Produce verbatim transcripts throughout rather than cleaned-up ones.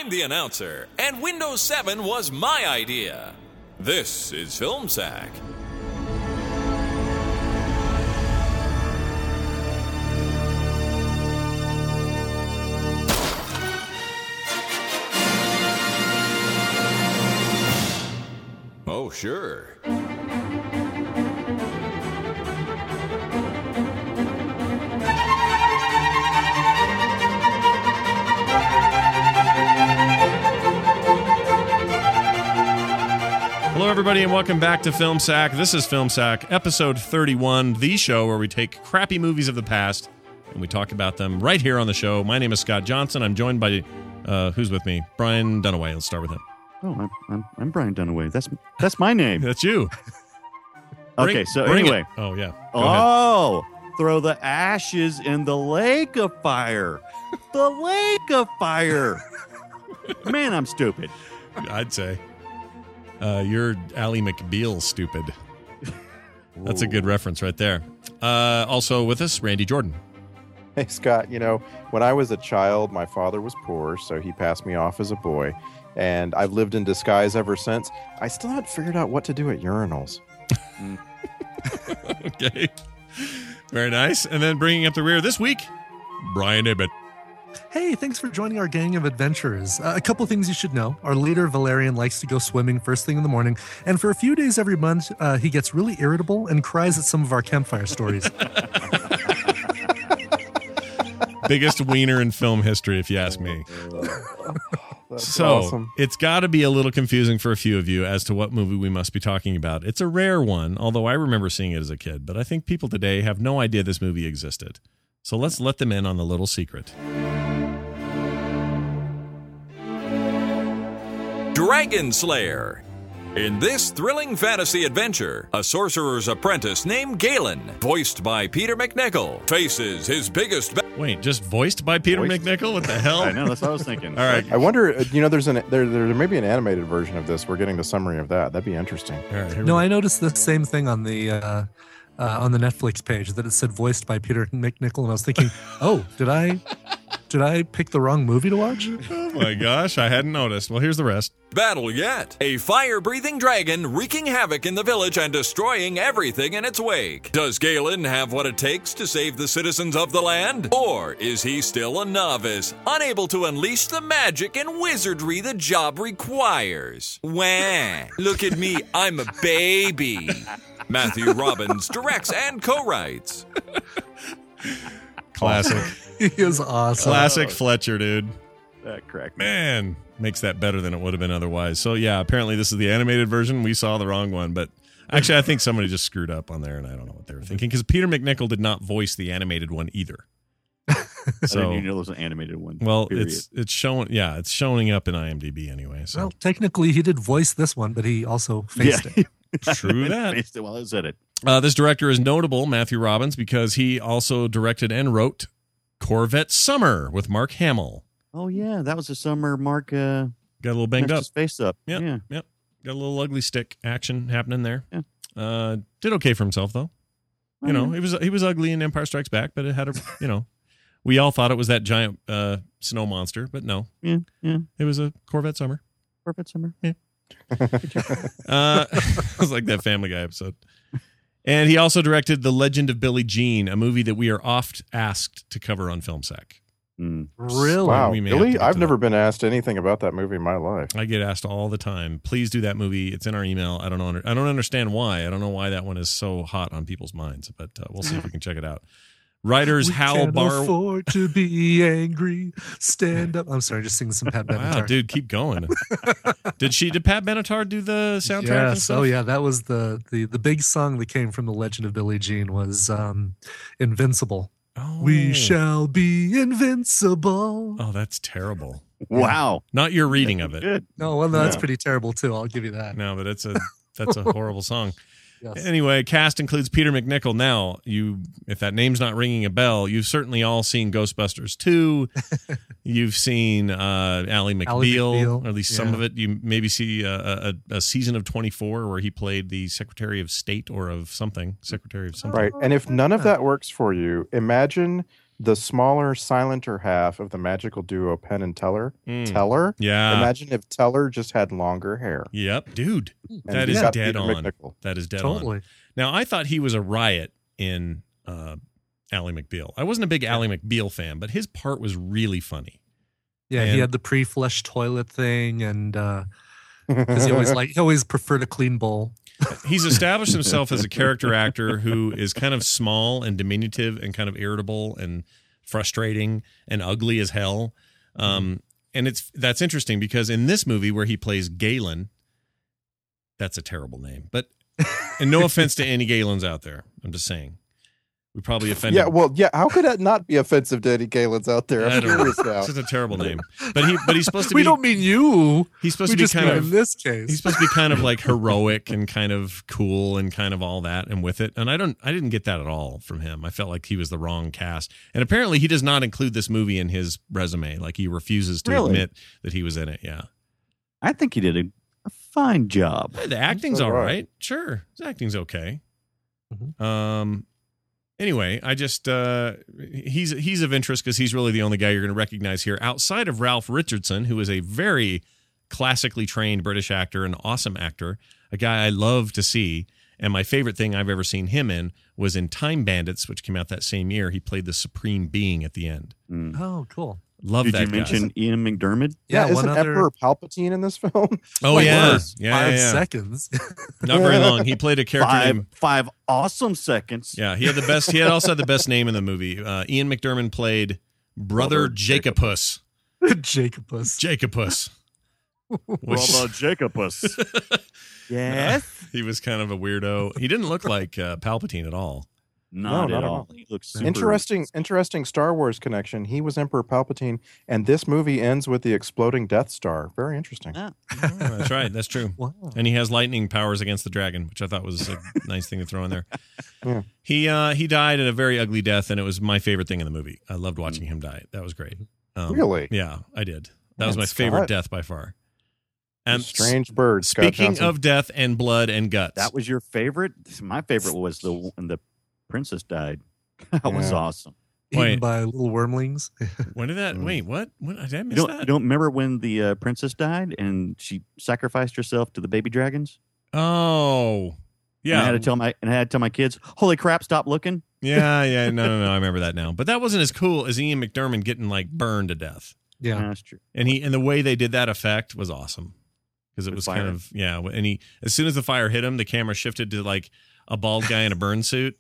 I'm the announcer, and Windows seven was my idea. This is Film Sack. Oh, sure. Hello, everybody, and welcome back to Film Sack. This is Film Sack, episode thirty-one, the show where we take crappy movies of the past and we talk about them right here on the show. My name is Scott Johnson. I'm joined by, uh, who's with me? Brian Dunaway. Let's start with him. Oh, I'm, I'm I'm Brian Dunaway. That's that's my name. That's you. Okay, Bring, so bring anyway. It. Oh, yeah. Go oh, ahead. Throw the ashes in the lake of fire. The lake of fire. Man, I'm stupid. I'd say. Uh, you're Ally McBeal stupid. That's a good reference right there. Uh, also with us, Randy Jordan. Hey, Scott, you know, when I was a child, my father was poor, so he passed me off as a boy. And I've lived in disguise ever since. I still haven't figured out what to do at urinals. Okay. Very nice. And then bringing up the rear this week, Brian Ibbett. Hey, thanks for joining our gang of adventurers. Uh, a couple things you should know. Our leader, Valerian, likes to go swimming first thing in the morning. And for a few days every month, uh, he gets really irritable and cries at some of our campfire stories. Biggest wiener in film history, if you ask me. That's so awesome. It's got to be a little confusing for a few of you as to what movie we must be talking about. It's a rare one, although I remember seeing it as a kid, but I think people today have no idea this movie existed. So let's let them in on the little secret. Dragon Slayer. In this thrilling fantasy adventure, a sorcerer's apprentice named Galen, voiced by Peter MacNicol, faces his biggest ba- Wait, just voiced by Peter Voiced? MacNicol? What the hell? I know, that's what I was thinking. All right. I wonder, uh, you know, there's an there there may be an animated version of this. We're getting the summary of that. That'd be interesting. All right, here No, we I noticed the same thing on the uh, uh, on the Netflix page that it said voiced by Peter MacNicol, and I was thinking, oh, did I did I pick the wrong movie to watch? Oh my gosh, I hadn't noticed. Well, here's the rest. battle yet. A fire-breathing dragon wreaking havoc in the village and destroying everything in its wake. Does Galen have what it takes to save the citizens of the land? Or is he still a novice, unable to unleash the magic and wizardry the job requires? Wah! Look at me, I'm a baby. Matthew Robbins directs and co-writes. Classic. He is awesome. Classic Fletcher, dude. That cracked me. Man, makes that better than it would have been otherwise. So yeah, apparently this is the animated version. We saw the wrong one, but actually I think somebody just screwed up on there, and I don't know what they were thinking, because Peter MacNicol did not voice the animated one either. I didn't So even know there was an animated one. well, period. it's it's showing yeah, it's showing up in IMDb anyway. So Well, technically, he did voice this one, but he also faced yeah. it. true that. Faced it while I was at it. Uh, this director is notable, Matthew Robbins, because he also directed and wrote Corvette Summer with Mark Hamill. Oh yeah, that was the summer Mark uh, Got a little banged messed up. his face up. Yep, Yeah. yep. Got a little ugly stick action happening there. Yeah. Uh, did okay for himself though. You know, he was he was ugly in Empire Strikes Back, but it had a you know, we all thought it was that giant uh, snow monster, but no, Yeah, yeah. it was a Corvette Summer. Perfect summer. Yeah. Uh, it was like that Family Guy episode. And he also directed The Legend of Billie Jean, a movie that we are oft asked to cover on Film Sack. Mm. Really? Wow, we may have to really? get I've to never that. been asked anything about that movie in my life. I get asked all the time, please do that movie. It's in our email. I don't know. I don't understand why. I don't know why that one is so hot on people's minds, but uh, we'll see if we can check it out. Writers We Hal can't Bar. afford to be angry. Stand up. I'm sorry, just singing some Pat Benatar. Wow, dude, keep going. did she? Did Pat Benatar do the soundtrack? and Yes. stuff? Oh, yeah. That was the, the the big song that came from The Legend of Billie Jean was um, Invincible. Oh. We shall be invincible. Oh, that's terrible. Wow. Not your reading of it. Good. No, well, that's Yeah. pretty terrible, too. I'll give you that. No, but it's a that's a horrible song. Yes. Anyway, cast includes Peter MacNicol. Now, you, if that name's not ringing a bell, you've certainly all seen Ghostbusters two. You've seen uh, Ally McBeal, McBeal, or at least some yeah. of it. You maybe see a, a, a season of twenty-four where he played the Secretary of State or of something, Secretary of something. Right. And if none of that works for you, imagine the smaller, silenter half of the magical duo Penn and Teller. Mm. Teller? Yeah. Imagine if Teller just had longer hair. Yep, dude. And That he's is got dead Peter on. McNichol. That is dead on. Totally. Now, I thought he was a riot in uh, Ally McBeal. I wasn't a big Ally McBeal fan, but his part was really funny. Yeah, And- he had the pre-flush toilet thing, and because he always like he always preferred a clean bowl. He's established himself as a character actor who is kind of small and diminutive and kind of irritable and frustrating and ugly as hell. Um, and it's that's interesting because in this movie where he plays Galen, that's a terrible name. But and no offense to any Galens out there, I'm just saying. We probably offended. Yeah, well, yeah. How could that not be offensive to Eddie Galen's out there? I I'm don't know. curious now. It's just a terrible name. But he but he's supposed to We be don't mean you. he's supposed We to be just kind mean of in this case. He's supposed to be kind of like heroic and kind of cool and kind of all that and with it. And I don't I didn't get that at all from him. I felt like he was the wrong cast. And apparently he does not include this movie in his resume. Like he refuses to Really? admit that he was in it. Yeah. I think he did a, a fine job. The acting's so all right. right. Sure. His acting's okay. Mhm. Um anyway, I just uh he's he's of interest because he's really the only guy you're going to recognize here outside of Ralph Richardson, who is a very classically trained British actor, an awesome actor, a guy I love to see. And my favorite thing I've ever seen him in was in Time Bandits, which came out that same year. He played the Supreme Being at the end. Mm. Oh, cool. Love Did that you guy. mention Ian McDermott? Yeah, isn't one other Emperor Palpatine in this film? Oh Like, yeah. what? yeah, five yeah, yeah. seconds. Not very long. He played a character Five, named five awesome seconds. Yeah, he had the best. He had also had the best name in the movie. Uh, Ian McDermott played Brother, Brother Jacobus. Jacobus. Jacobus. Which- Brother Jacobus. Yes. he was kind of a weirdo. He didn't look like uh, Palpatine at all. Not No, at not at all. all. He looks super Interesting, interesting Star Wars connection. He was Emperor Palpatine, and this movie ends with the exploding Death Star. Very interesting. Ah, Oh, that's right. That's true. Wow. And he has lightning powers against the dragon, which I thought was a nice thing to throw in there. Yeah. He uh, he died at a very ugly death, and it was my favorite thing in the movie. I loved watching him die. That was great. Um, Really? Yeah, I did. That was Man, my favorite Scott. death by far. And Strange bird. Scott speaking Johnson. of death and blood and guts, that was your favorite? My favorite was the when the princess died. That was Yeah. awesome. Eaten Wait. by little wormlings. when did that? Mm. Wait, what? When did I You miss don't, that? you don't remember when the uh, princess died and she sacrificed herself to the baby dragons? Oh, And I yeah, had to tell my and I had to tell my kids, "Holy crap! Stop looking." yeah, yeah. No, no, no. I remember that now. But that wasn't as cool as Ian McDermott getting like burned to death. Yeah. That's true. And he and the way they did that effect was awesome because it With was fire. kind of yeah. And he as soon as the fire hit him, the camera shifted to like a bald guy in a burn suit.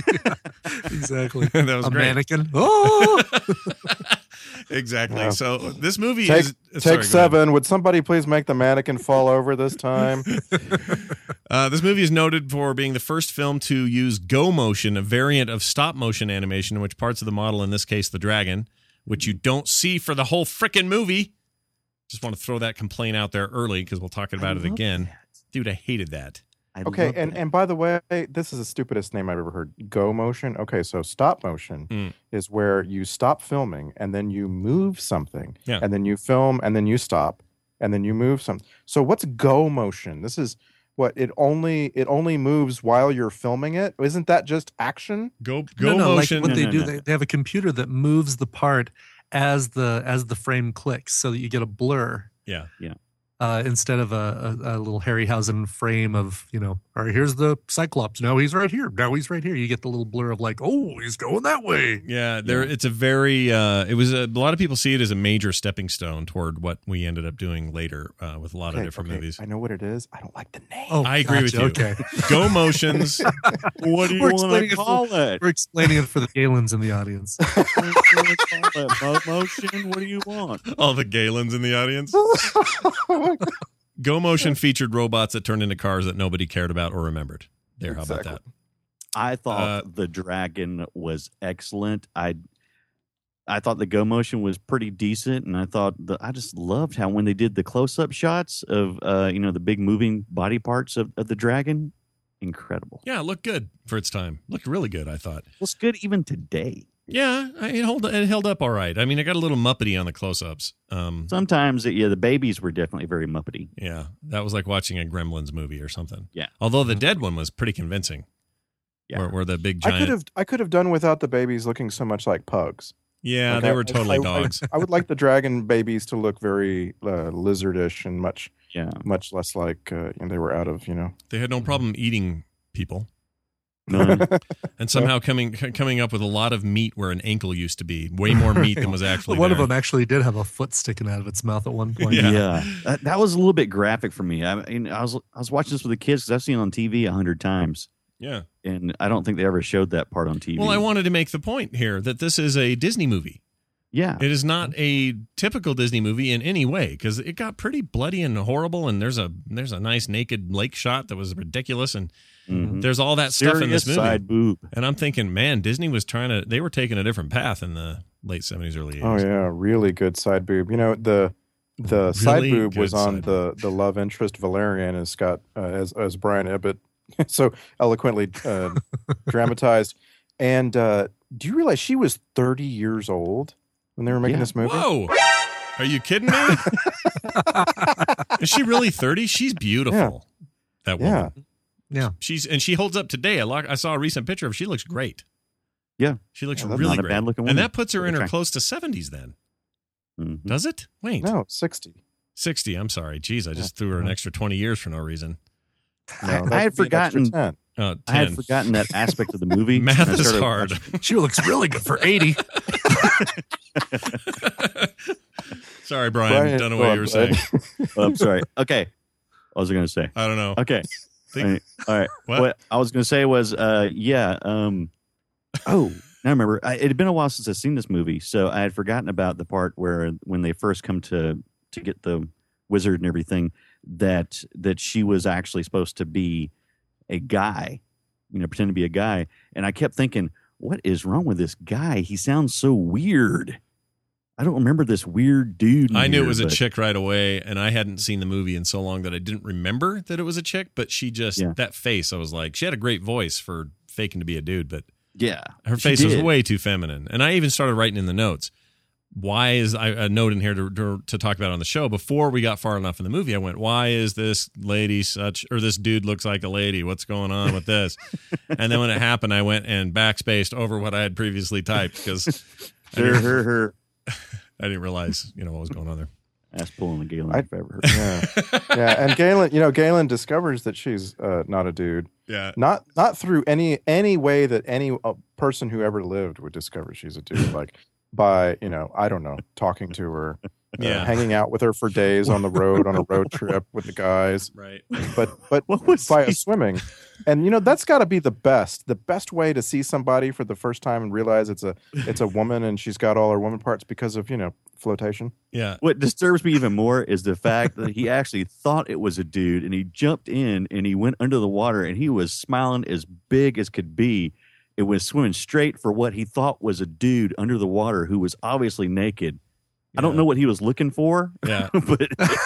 Exactly. that was A great. mannequin. Oh! Exactly. Yeah. So this movie Take, is take sorry, go ahead. seven. Would somebody please make the mannequin fall over this time? Uh, this movie is noted for being the first film to use Go Motion, a variant of stop motion animation, in which parts of the model, in this case the dragon, which you don't see for the whole frickin' movie. Just want to throw that complaint out there early because we'll talk about I it love again. that. Dude, I hated that. I Okay, love and, that. and by the way, this is the stupidest name I've ever heard. Go motion. Okay, so stop motion Mm. is where you stop filming and then you move something. Yeah. And then you film and then you stop and then you move something. So what's go motion? This is what it only it only moves while you're filming it. Isn't that just action? Go Go no, no, Motion. like what No, they no, do, no. They, they have a computer that moves the part as the as the frame clicks, so that you get a blur. Yeah. Uh, instead of a, a, a little Harryhausen frame of, you know, all right, here's the Cyclops. No, he's right here. Now he's right here. You get the little blur of like, oh, he's going that way. Yeah, there. It's a very. Uh, it was a, a lot of people see it as a major stepping stone toward what we ended up doing later uh, with a lot of Okay, different okay, movies. I know what it is. I don't like the name. Oh, I agree with gotcha. you. Okay. Go Motions. What do you We're want explaining to it call it? We're explaining it for the Galens in the audience. What do you wanna call it? Mo- Motion? What do you want? All the Galens in the audience. Oh my God. Go Motion featured robots that turned into cars that nobody cared about or remembered. There, how Exactly. about that? I thought Uh, the dragon was excellent. I I thought the go motion was pretty decent, and I thought the I just loved how when they did the close up shots of uh you know the big moving body parts of, of the dragon, incredible. Yeah, it looked good for its time. Looked really good, I thought. Looks good even today. Yeah, I- it held it held up all right. I mean, I got a little muppety on the close-ups. Um, Sometimes yeah, the babies were definitely very muppety. yeah, that was like watching a Gremlins movie or something. Yeah. Although the dead one was pretty convincing. Yeah. where, where the big I giant. could have I could have done without the babies looking so much like pugs. yeah, Like, they I- were totally I, dogs. I, I would like the dragon babies to look very uh, lizardish and much Yeah. much less like uh, and they were out of you know. They had no problem eating people, None. and somehow coming coming up with a lot of meat where an ankle used to be. Way more meat than was actually One there. of them actually did have a foot sticking out of its mouth at one point. Yeah. Yeah, That, that was a little bit graphic for me. I mean, I was I was watching this with the kids because I've seen it on T V a hundred times, Yeah. and I don't think they ever showed that part on T V. Well, I wanted to make the point here that this is a Disney movie. yeah, It is not a typical Disney movie in any way because it got pretty bloody and horrible. And there's a there's a nice naked lake shot that was ridiculous, and Mhm. there's all that stuff in this Serious movie. side boob. And I'm thinking, man, Disney was trying to. They were taking a different path in the late seventies, early eighties. Oh yeah, really good side boob. You know the the side Really boob was good on side the the love interest Valerian as Scott uh, as as Brian Ibbett so eloquently uh, dramatized. And uh, do you realize she was thirty years old when they were making Yeah. this movie? Whoa! Are you kidding me? Is she really thirty? She's beautiful. That woman. Yeah. Yeah. She's and she holds up today. I, lo- I saw a recent picture of her. She looks great. Yeah. She looks Yeah, that's really not a great. bad-looking and woman. that puts her in her Okay. close to seventies then. Mhm. Does it? Wait. No, sixty. sixty. I'm sorry. Jeez, I just threw her an extra twenty years for no reason. No, I- that I had would be an extra forgotten- ten. Oh, I had ten. forgotten that aspect of the movie. Math and I is started hard. watching- She looks really good for eighty. Sorry, Brian. Don't know what go you were on, saying. bud. Oh, I'm sorry. Okay, what was I going to say? I don't know. Okay, Think- all right. What? What I was going to say was, uh, yeah. Um, oh, now I remember. I, it had been a while since I'd seen this movie, so I had forgotten about the part where when they first come to to get the wizard and everything, that that she was actually supposed to be a guy, you know, pretend to be a guy, and I kept thinking, what is wrong with this guy? He sounds so weird. I don't remember this weird dude. in I knew it here, was a but- chick right away, and I hadn't seen the movie in so long that I didn't remember that it was a chick. But she just Yeah. that face, I was like, she had a great voice for faking to be a dude, but Yeah, her she face was did. way too feminine. And I even started writing in the notes. Why is I a note in here to, to to talk about on the show before we got far enough in the movie? I went, why is this lady such or this dude looks like a lady? What's going on with this? And then when it happened, I went and backspaced over what I had previously typed because I, her, didn't- her, her. I didn't realize you know what was going on there. Ass pulling the Galen I- if I ever heard. Yeah, yeah. And Galen, you know, Galen discovers that she's uh, not a dude. Yeah, Not not through any any way that any uh, person who ever lived would discover she's a dude. Like by you know, I don't know, talking to her, uh, Yeah. hanging out with her for days on the road on a road trip with the guys. right. But but What was via he- swimming, and you know that's got to be the best. The best way to see somebody for the first time and realize it's a it's a woman and she's got all her woman parts because of you know flotation. Yeah, What disturbs me even more is the fact that he actually thought it was a dude, and he jumped in and he went under the water, and he was smiling as big as could be. It was swimming straight for what he thought was a dude under the water who was obviously naked. I don't Yeah. know what he was looking for, yeah. but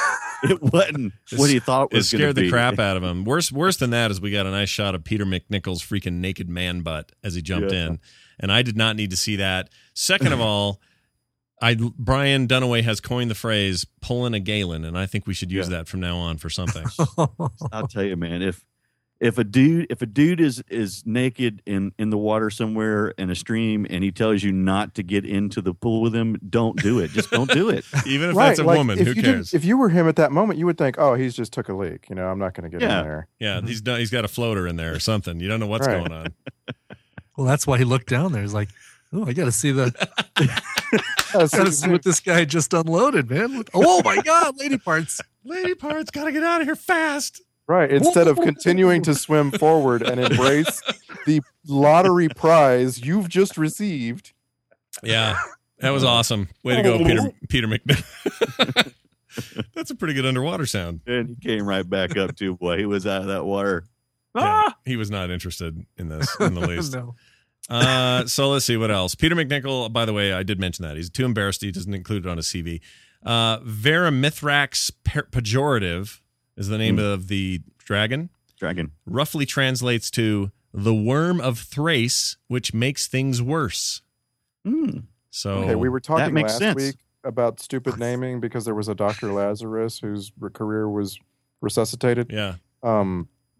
it wasn't what he thought It was going to scared be. the crap out of him. Worse, worse than that is we got a nice shot of Peter McNichol's freaking naked man butt as he jumped Yeah. in, and I did not need to see that. Second of all, I Brian Dunaway has coined the phrase "pulling a Galen," and I think we should use Yeah. that from now on for something. I'll tell you, man. If if a dude if a dude is is naked in in the water somewhere in a stream, and he tells you not to get into the pool with him, don't do it. Just don't do it. Even if right, that's a like, woman, if who you didn't- cares? If you were him at that moment, you would think, oh, he's just took a leak. You know, I'm not going to get Yeah. in there. Yeah, he's done, he's got a floater in there or something. You don't know what's Right. going on. Well, that's why he looked down there. He's like, oh, I got to see the, Uh, so- got to see what this guy just unloaded, man. Oh my God, lady parts. Lady parts, gotta get out of here fast. Right. Instead of continuing to swim forward and embrace the lottery prize you've just received. Yeah, that was awesome. Way to go, Peter Peter McNichol. That's a pretty good underwater sound. And he came right back up too. Boy, he was out of that water. Yeah, he was not interested in this in the least. No. Uh, so let's see what else. Peter McNichol, by the way, I did mention that. He's too embarrassed he doesn't include it on his C V. Uh, Veramithrax per- pejorative is the name Mm. of the dragon. Dragon. Roughly translates to the worm of Thrace, which makes things worse. Mm. So Okay, we were talking makes last sense. week about stupid naming because there was a Doctor Lazarus whose re- career was resuscitated. yeah, Um,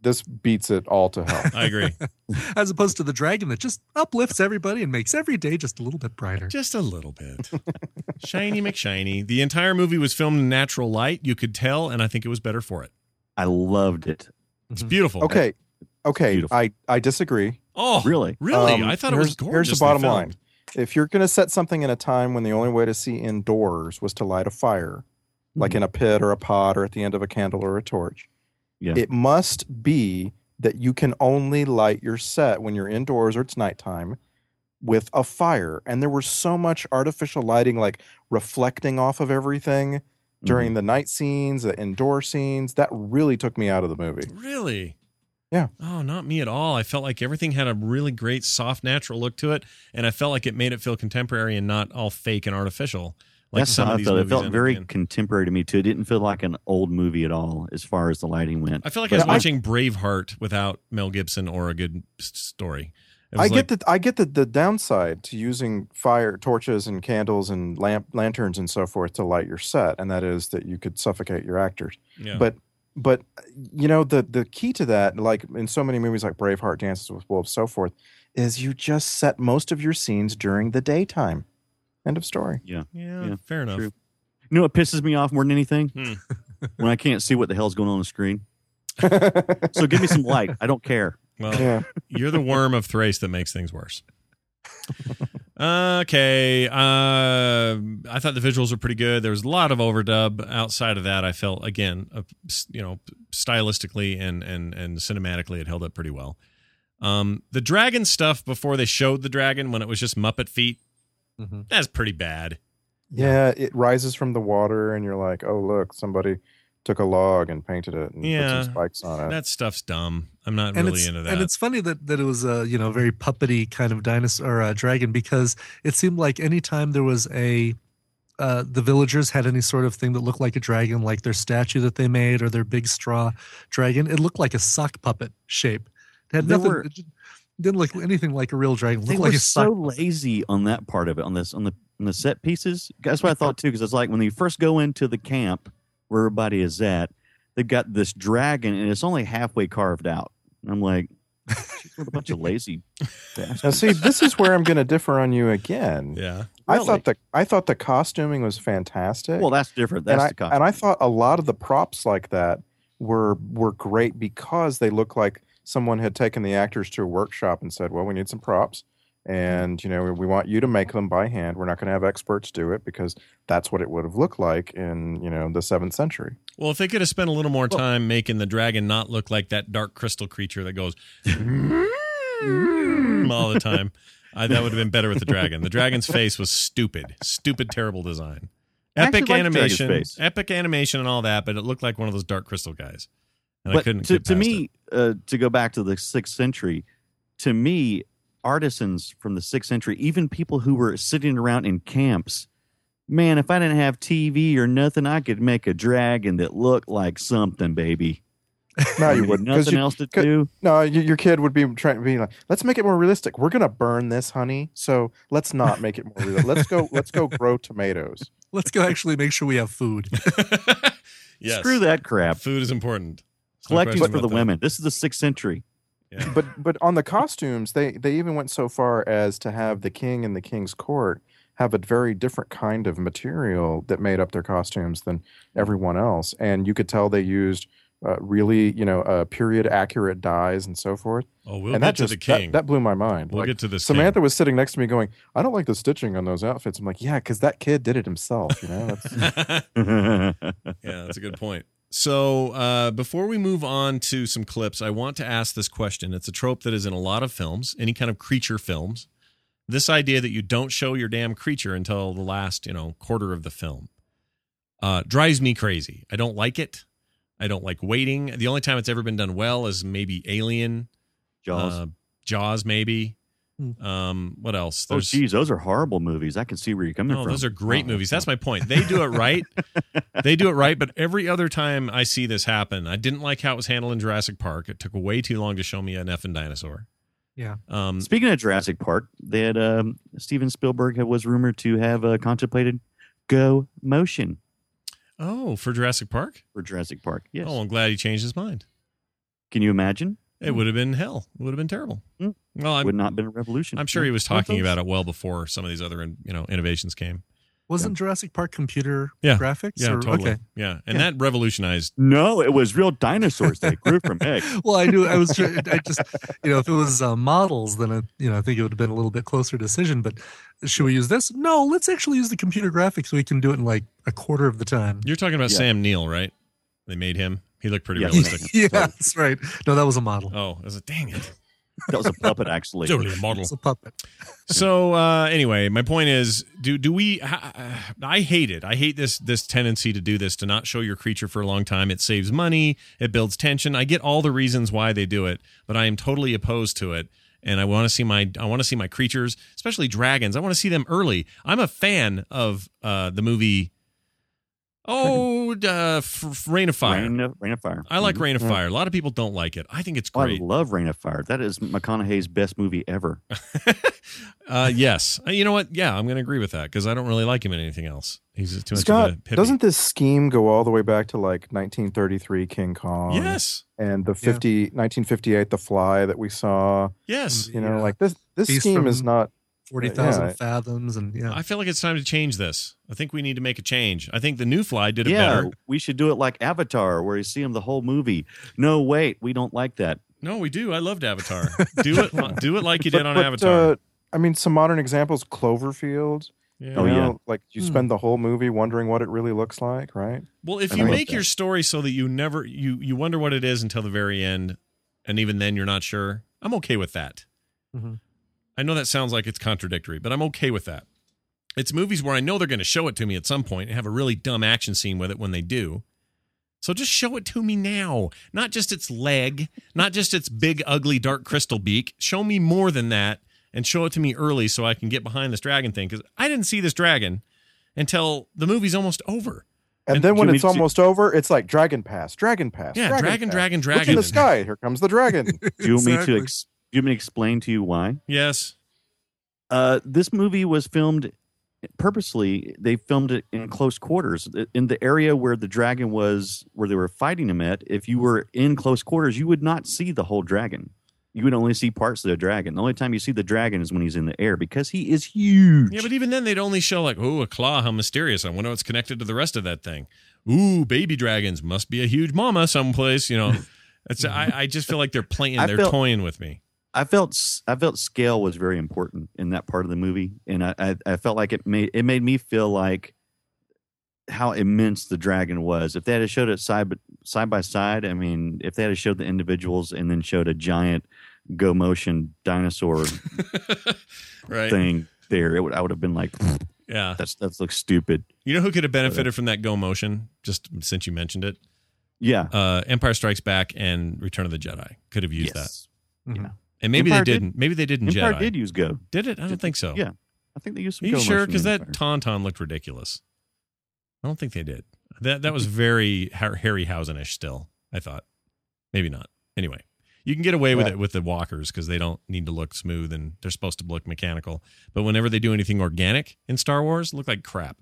this beats it all to hell. I agree. As opposed to the dragon that just uplifts everybody and makes every day just a little bit brighter. Just a little bit. Shiny McShiny. The entire movie was filmed in natural light. You could tell, and I think it was better for it. I loved it. It's beautiful. Okay, okay, Beautiful. I I disagree. Oh, Really? Really? Um, I thought it was here's- gorgeous. Here's the bottom line: if you're going to set something in a time when the only way to see indoors was to light a fire, like Mhm. in a pit or a pot or at the end of a candle or a torch, Yeah. it must be that you can only light your set when you're indoors or it's nighttime with a fire. And there was so much artificial lighting, like reflecting off of everything during Mm-hmm. the night scenes, the indoor scenes. That really took me out of the movie. Really? Yeah. Oh, not me at all. I felt like everything had a really great, soft, natural look to it, and I felt like it made it feel contemporary and not all fake and artificial. Like That's some how of I these felt. It movies felt end up very being. contemporary to me too. It didn't feel like an old movie at all as far as the lighting went. I feel like But I was I- watching Braveheart without Mel Gibson or a good s- story. It I was get like, the I get the, the downside to using fire torches and candles and lamp lanterns and so forth to light your set, and that is that you could suffocate your actors. yeah. But but you know the the key to that, like in so many movies like Braveheart, Dances with Wolves, so forth, is you just set most of your scenes during the daytime. End of story. yeah, yeah, fair enough. true. You know what pisses me off more than anything? Hmm. When I can't see what the hell's going on on the screen. So give me some light. I don't care. Well, Yeah. you're the worm of Thrace that makes things worse. Okay. Uh, I thought the visuals were pretty good. There was a lot of overdub. Outside of that, I felt, again, uh, you know, stylistically and, and, and cinematically, it held up pretty well. Um, the dragon stuff before they showed the dragon when it was just Muppet feet, Mhm. that's pretty bad. Yeah, it rises from the water, and you're like, oh look, somebody took a log and painted it and Yeah. put some spikes on it. That stuff's dumb. I'm not and really it's, into that. And it's funny that, that it was a you know very puppety kind of dinosaur or uh, dragon, because it seemed like anytime there was a uh, the villagers had any sort of thing that looked like a dragon, like their statue that they made or their big straw dragon, it looked like a sock puppet shape. It had There nothing. were- It didn't look anything like a real dragon. It They looked were like a so sock. lazy on that part of it, on this, on the, on the set pieces. That's what I thought too, because it's like when you first go into the camp where everybody is at, they've got this dragon and it's only halfway carved out. And I'm like, what a bunch of lazy bastards. Now, see, this is where I'm going to differ on you again. yeah. I Really? thought the I thought the costuming was fantastic. Well, that's different. and That's I the costume. and I thought a lot of the props like that were were great because they looked like someone had taken the actors to a workshop and said, "Well, we need some props, and you know, we want you to make them by hand. We're not going to have experts do it because that's what it would have looked like in you know the seventh century." Well, if they could have spent a little more time making the dragon not look like that dark crystal creature that goes all the time, I, that would have been better with the dragon. The dragon's face was stupid, stupid, terrible design. I actually Epic liked the dragon's animation, face. epic animation, and all that, but it looked like one of those dark crystal guys, and I But couldn't. to, get to past me, uh, to go back to the sixth century, to me, artisans from the sixth century, even people who were sitting around in camps, man, if I didn't have T V or nothing, I could make a dragon that looked like something, baby. No, you wouldn't. 'cause Nothing you- else to could- do. No, you, your kid would be trying to be like, "Let's make it more realistic. We're gonna burn this, honey. So let's not make it more realistic. Let's go. Let's go grow tomatoes." Let's go actually make sure we have food. it. Yes. Screw that crap. Food is important. There's no Collecting's question for the about that. women. This is the sixth century. Yeah. But but on the costumes, they they even went so far as to have the king and the king's court have a very different kind of material that made up their costumes than everyone else, and you could tell they used uh, really you know uh, period accurate dyes and so forth. Oh, we'll and get that to just the king. That, that blew my mind. we'll Like, get to this. Samantha was sitting next to me going, "I don't like the stitching on those outfits." I'm like, "Yeah, because that kid did it himself." You know, that's, King. Yeah, that's a good point. So uh, before we move on to some clips, I want to ask this question. It's a trope that is in a lot of films, any kind of creature films. This idea that you don't show your damn creature until the last, you know, quarter of the film uh, drives me crazy. I don't like it. I don't like waiting. The only time it's ever been done well is maybe Alien, Jaws. uh, Jaws, maybe. Hmm. Um, what else? oh, geez, those are horrible movies. I can see where you're coming No, from. those are great Oh, movies. That's my point. They do it right. They do it right, but every other time I see this happen, I didn't like how it was handled in Jurassic Park. It took way too long to show me an effing dinosaur. Yeah. Um, Speaking of Jurassic Park, they had um, Steven Spielberg was rumored to have uh, contemplated Go Motion oh, for Jurassic Park? for Jurassic Park. Yes. Oh, I'm glad he changed his mind. Can you imagine? It would have been hell. It would have been terrible. Mm. Well, I'm, Would not have been a revolution. I'm sure he was talking Well, about it well before some of these other you know innovations came. Wasn't Jurassic Park computer Yeah. graphics? Yeah, or, totally. Okay. Yeah, and Yeah. that revolutionized. No, it was real dinosaurs that grew from eggs. Well, I knew I was. try- I just, you know, if it was uh, models, then I, you know, I think it would have been a little bit closer decision. But should we use this? No, let's actually use the computer graphics so we can do it in like a quarter of the time. You're talking about Yeah. Sam Neill, right? They made him. He looked pretty Yeah. realistic. Yeah, that's right. No, that was a model. Oh, I was like, dang it. That was a puppet, actually. Totally a model. It's a puppet. So uh, anyway, my point is, do do we? I hate it. I hate this this tendency to do this, to not show your creature for a long time. It saves money. It builds tension. I get all the reasons why they do it, but I am totally opposed to it. And I want to see my I want to see my creatures, especially dragons. I want to see them early. I'm a fan of uh, the movie. Oh, uh, F- F- Rain of Fire. Rain of, Rain of Fire. I like Mhm. Rain of Fire. A lot of people don't like it. I think it's Oh, I great. love Rain of Fire. That is McConaughey's best movie ever. uh, yes. Uh, You know what? Yeah, I'm going to agree with that because I don't really like him in anything else. He's just too much Scott, of a hippie. doesn't this scheme go all the way back to like nineteen thirty-three King Kong? Yes. And the fifty, nineteen fifty-eight The Fly that we saw. Yes. You know, Yeah. like this this Beast scheme from- is not. Forty thousand Yeah. fathoms, and yeah. I feel like it's time to change this. I think we need to make a change. I think the new Fly did it Yeah, better. we should do it like Avatar, where you see him the whole movie. No, wait, we don't like that. No, we do. I loved Avatar. Do it. Do it like you did But- on but, Avatar. uh, I mean, some modern examples: Cloverfield. Yeah. Oh, you yeah. know, like you Hmm. spend the whole movie wondering what it really looks like, right? Well, if I you like make that. your story so that you never you you wonder what it is until the very end, and even then you're not sure, I'm okay with that. Mhm. I know that sounds like it's contradictory, but I'm okay with that. It's movies where I know they're going to show it to me at some point and have a really dumb action scene with it when they do. So just show it to me now. Not just its leg, not just its big, ugly, dark crystal beak. Show me more than that and show it to me early so I can get behind this dragon thing. Because I didn't see this dragon until the movie's almost over. And, And then when Jimmy- it's almost over, it's like Dragon Pass, Dragon Pass. Yeah, dragon, Pass. dragon, Look in dragon. the sky. Here comes the dragon. Do you want me to Exactly. ex- do you want me to explain to you why? Yes. Uh, this movie was filmed purposely. They filmed it in close quarters in the area where the dragon was, where they were fighting him at. If you were in close quarters, you would not see the whole dragon. You would only see parts of the dragon. The only time you see the dragon is when he's in the air because he is huge. Yeah, but even then they'd only show like, oh, a claw, how mysterious. I wonder what's connected to the rest of that thing. Ooh, baby dragons must be a huge mama someplace. You know, it's I, I just feel like they're playing, I they're felt- toying with me. I felt I felt scale was very important in that part of the movie, and I, I, I felt like it made it made me feel like how immense the dragon was. If they had showed it side by, side by side, I mean, if they had showed the individuals and then showed a giant go motion dinosaur Right. thing there, it would I would have been like, Yeah. that's that looks stupid. You know who could have benefited from that go motion? Just since you mentioned it, Yeah, uh, Empire Strikes Back and Return of the Jedi could have used that, yes. Mhm. and maybe Empire they did- didn't. Maybe they didn't. Empire Jedi did use go. Did it? I don't think so. Yeah, I think they used some. Are you go sure? motion Because in that Empire. tauntaun looked ridiculous. I don't think they did. That that was very Har- Harryhausen-ish still, I thought. Maybe not. Anyway, you can get away with Yeah. it with the walkers because they don't need to look smooth and they're supposed to look mechanical. But whenever they do anything organic in Star Wars, it look like crap.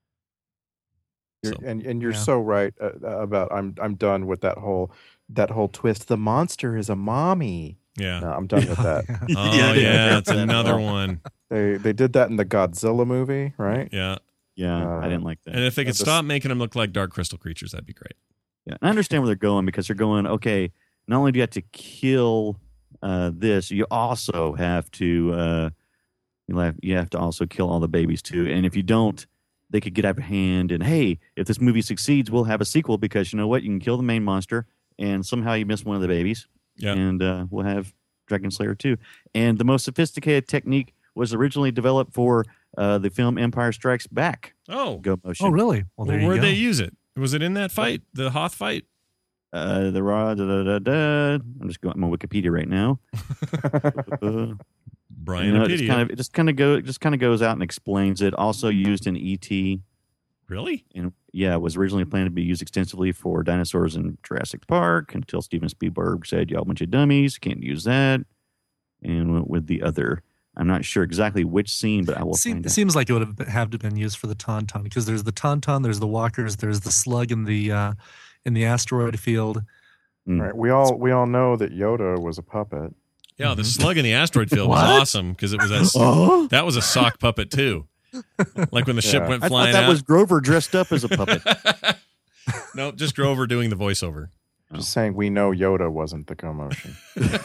You're, So- and and you're Yeah. so right uh, about I'm I'm done with that whole that whole twist. The monster is a mommy. Yeah. No, I'm done with that. Oh, Yeah, they yeah. did It's that. another one. They they did that in the Godzilla movie, right? Yeah. Yeah, Uh, I didn't like that. And if they could That's a- stop making them look like dark crystal creatures, that'd be great. Yeah, I understand where they're going because they're going, okay, not only do you have to kill uh, this, you also have to uh, you have, you have to also kill all the babies too. And if you don't, they could get out of hand. And hey, if this movie succeeds, we'll have a sequel because you know what? You can kill the main monster and somehow you miss one of the babies. Yeah. And uh, we'll have Dragon Slayer two. And the most sophisticated technique was originally developed for uh, the film Empire Strikes Back. Oh. Go motion. Oh, really? Well, there Well, you where'd go. they use it? Was it in that fight? The Hoth fight? Uh, the raw da, da, da, da. I'm just going. I'm on Wikipedia right now. Uh, Brian you know, and it just kind of it just kind of go it just kind of goes out and explains it. Also used in E T, Really? and yeah, it was originally planned to be used extensively for dinosaurs in Jurassic Park until Steven Spielberg said, "Y'all bunch of dummies, can't use that," and went with the other. I'm not sure exactly which scene, but I will Seem, find it out. seems like it would have been, have to been used for the tauntaun because there's the tauntaun, there's the walkers, there's the slug in the uh, in the asteroid field. Mm. Right. We all we all know that Yoda was a puppet. Yeah, the slug in the asteroid field was What? awesome because it was a, Oh, that was a sock puppet too. Like when the ship Yeah. went I flying thought that out. was Grover dressed up as a puppet. No, just Grover doing the voiceover. Just saying, we know Yoda wasn't the commotion.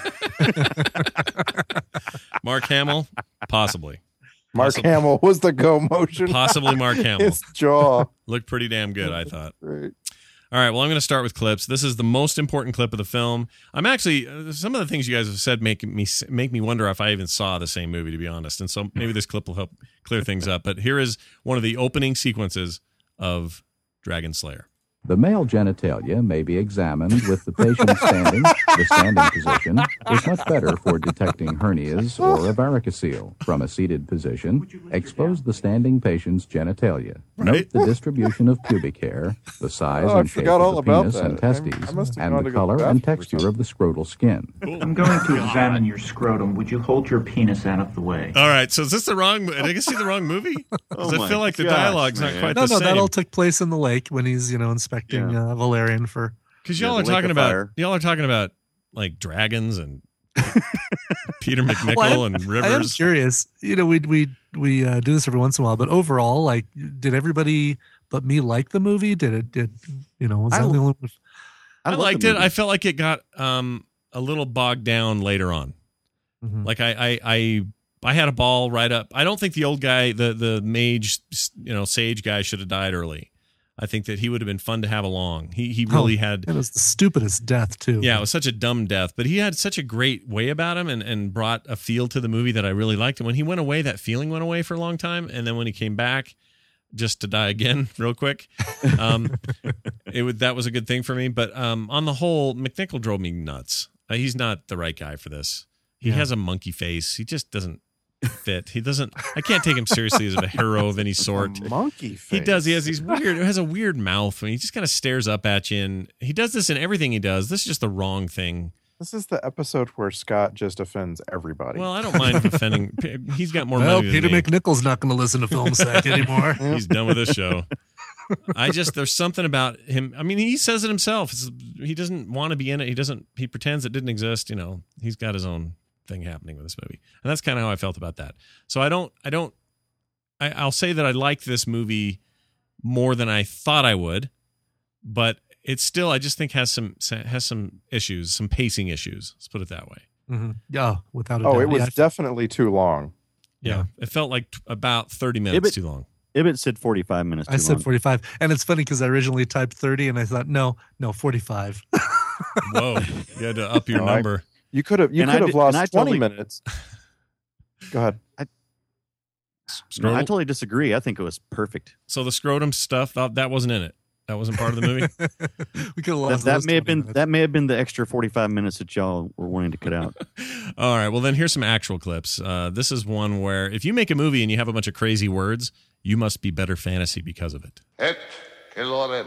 Mark Hamill, possibly, Mark Possibly. Hamill was the commotion. possibly Mark Hamill His jaw. looked pretty damn good. I thought. Right. All right, well, I'm going to start with clips. This is the most important clip of the film. I'm actually uh, some of the things you guys have said make me make me wonder if I even saw the same movie, to be honest. And so maybe this clip will help clear things up. But here is one of the opening sequences of Dragon Slayer. The male genitalia may be examined with the patient standing. The standing position is much better for detecting hernias or a varicocele. From a seated position, expose the standing patient's genitalia. Right. Note the distribution of pubic hair, the size Oh, I and shape forgot of all the about penis that. and I- I testes, must have and gone the to go to color the and bathroom or texture of the scrotal skin. I'm going to examine your scrotum. Would you hold your penis out of the way? All right, so is this the wrong? Did I see the wrong movie? 'Cause Oh I my feel like the gosh, dialogue's not man. quite No, the no, same. that all took place in the lake when he's, you know, inspecting Yeah. uh, Valerian for. Because Yeah, y'all the are Lake talking of about Fire. y'all are talking about like dragons and Peter McNichol Well, and I am rivers. curious. You know, we we we uh, do this every once in a while, but overall, like, did everybody but me like the movie? Did it? Did you know? Was I that the only? I, love liked the it. movie. I felt like it got um a little bogged down later on. Mhm. Like I I I I had a ball right up. I don't think the old guy, the the mage, you know, sage guy should have died early. I think that he would have been fun to have along. He he really Oh, had It was the stupidest death too. Yeah, it was such a dumb death, but he had such a great way about him and, and brought a feel to the movie that I really liked. And when he went away, that feeling went away for a long time. And then when he came back, just to die again real quick, um, it would that was a good thing for me. But um, on the whole, McNichol drove me nuts. Uh, he's not the right guy for this. He Yeah. has a monkey face. He just doesn't fit. He doesn't. I can't take him seriously as a hero of any sort. A monkey face. He does. He has these weird. He has a weird mouth. I mean, he just kind of stares up at you, and he does this in everything he does. This is just the wrong thing. This is the episode where Scott just offends everybody. Well, I don't mind offending. He's got more Well, money Peter than me. McNichol's not going to listen to Film Sack anymore. He's done with this show. I just there's something about him. I mean, he says it himself. It's, he doesn't want to be in it. He doesn't. He pretends it didn't exist. You know, he's got his own thing happening with this movie, and that's kind of how I felt about that. So I don't. I don't. I, I'll say that I liked this movie more than I thought I would, but it's still I just think has some has some issues, some pacing issues. Let's put it that way. Mhm. Yeah, without a oh, doubt. it was Yeah, definitely too long. Yeah, Yeah. it felt like t- about thirty minutes Ibbot- too long. Ibbot said forty-five minutes. I too said long. forty-five, and it's funny because I originally typed thirty, and I thought no, no, forty-five. Whoa, you had to up your No, I- number. You could have you And I could have did- lost and I twenty totally- minutes. Go ahead. No, I totally disagree. I think it was perfect. So the scrotum stuff that, that wasn't in it. That wasn't part of the movie. We could have That, lost that those may have twenty been minutes. that may have been the extra forty-five minutes that y'all were wanting to cut out. All right. Well, then here's some actual clips. Uh, this is one where if you make a movie and you have a bunch of crazy words, you must be better fantasy because of it. Et Keloren.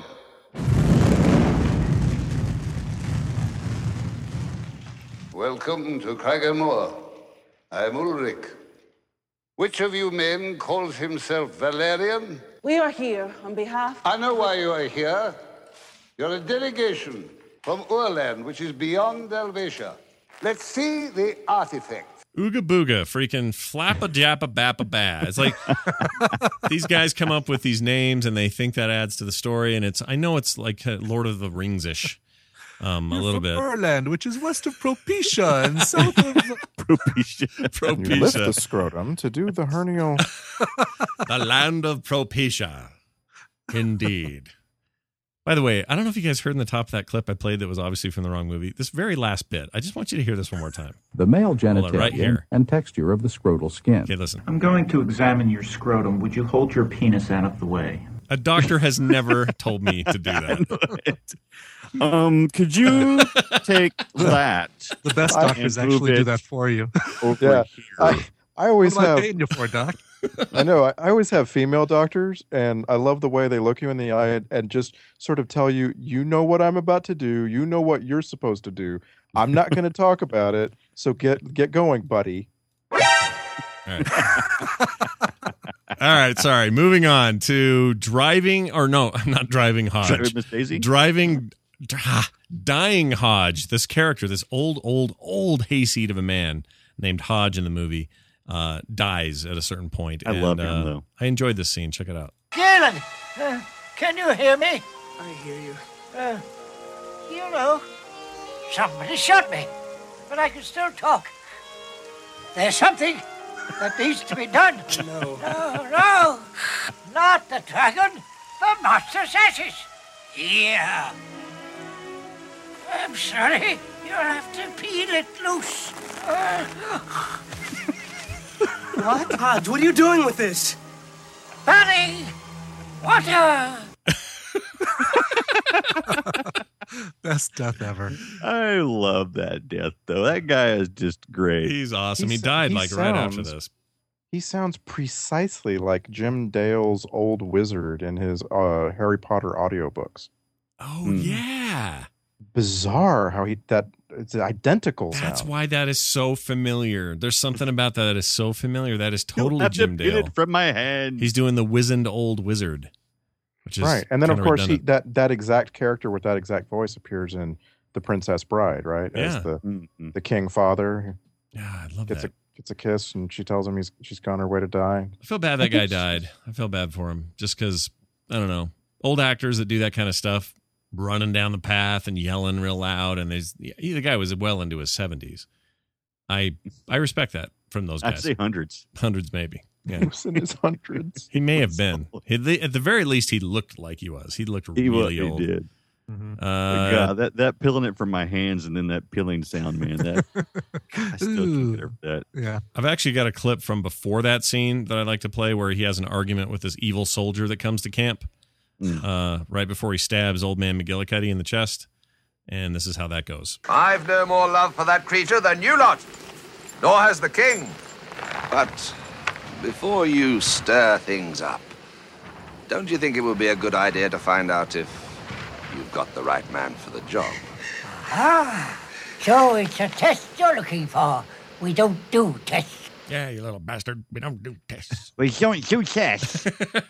Welcome to Kraganmore. I'm Ulrich. Which of you men calls himself Valerian? We are here on behalf. I know why you are here. You're a delegation from Urland, which is beyond Delvetia. Let's see the artifact. Ooga booga, freaking flappa jappa bappa ba. It's like these guys come up with these names and they think that adds to the story. And it's, I know it's like uh, Lord of the Rings ish, um, a You're little from bit. Ireland, which is west of Propecia and south of. Propecia. You lift Propecia, the scrotum to do the hernial. the land of Propecia. Indeed. By the way, I don't know if you guys heard in the top of that clip I played that was obviously from the wrong movie. This very last bit. I just want you to hear this one more time. The male on, genitalia right here. and texture of the scrotal skin. Okay, listen. I'm going to examine your scrotum. Would you hold your penis out of the way? A doctor has never told me to do that. Um, could you take that The best I- doctors and actually move do it that for you. over Yeah. here? I I What always am I have paying you for, Doc? I know. I, I always have female doctors, and I love the way they look you in the eye and, and just sort of tell you, you know what I'm about to do. You know what you're supposed to do. I'm not going to talk about it. So get get going, buddy. All right. All right, sorry. Moving on to driving, or no, I'm not driving Hodge. Driving Miss Daisy? Driving ah, dying Hodge, this character, this old, old, old hayseed of a man named Hodge in the movie, uh, dies at a certain point. I and, love him, uh, though. I enjoyed this scene. Check it out. Galen, uh, can you hear me? I hear you. Uh, you know, somebody shot me, but I can still talk. There's something that needs to be done. No. No, no, not the dragon, the monster's ashes. Here. I'm sorry, you'll have to peel it loose. Uh, What? Hodge, what are you doing with this? Buddy, water. Best death ever. I love that death, though. That guy is just great. He's awesome. He's- he died he like right after sounds- this. He sounds precisely like Jim Dale's old wizard in his uh, Harry Potter audiobooks. Oh, Mm. yeah. Bizarre how he that it's identical. That's sound. why that is so familiar. There's something about that that is so familiar. That is You'll totally have to Jim peel Dale. it from my hand. He's doing the wizened old wizard, which is right. And then of kinda course he, redundant. that that exact character with that exact voice appears in The Princess Bride, right? Yeah. As the Mhm. the king father Yeah, I love gets that. a gets a kiss and she tells him he's she's gone her way to die. I feel bad that guy died. I feel bad for him just because, I don't know, old actors that do that kind of stuff, running down the path and yelling real loud. And there's the guy was well into his seventies. I I respect that from those I'd guys. say hundreds. Hundreds, maybe. He Yeah. was in his hundreds. He may have been. He, at the very least, he looked like he was. He looked He, wa- really he old. did. Mhm. Uh, God, that, that peeling it from my hands and then that peeling sound, man. That I still can't get over that. Yeah. I've actually got a clip from before that scene that I'd like to play where he has an argument with this evil soldier that comes to camp Mm. uh, right before he stabs old man McGillicuddy in the chest. And this is how that goes. I've no more love for that creature than you lot, nor has the king. But before you stir things up, don't you think it would be a good idea to find out if you've got the right man for the job? Ah, so it's a test you're looking for. We don't do tests. Yeah, you little bastard. We don't do tests. We don't do tests.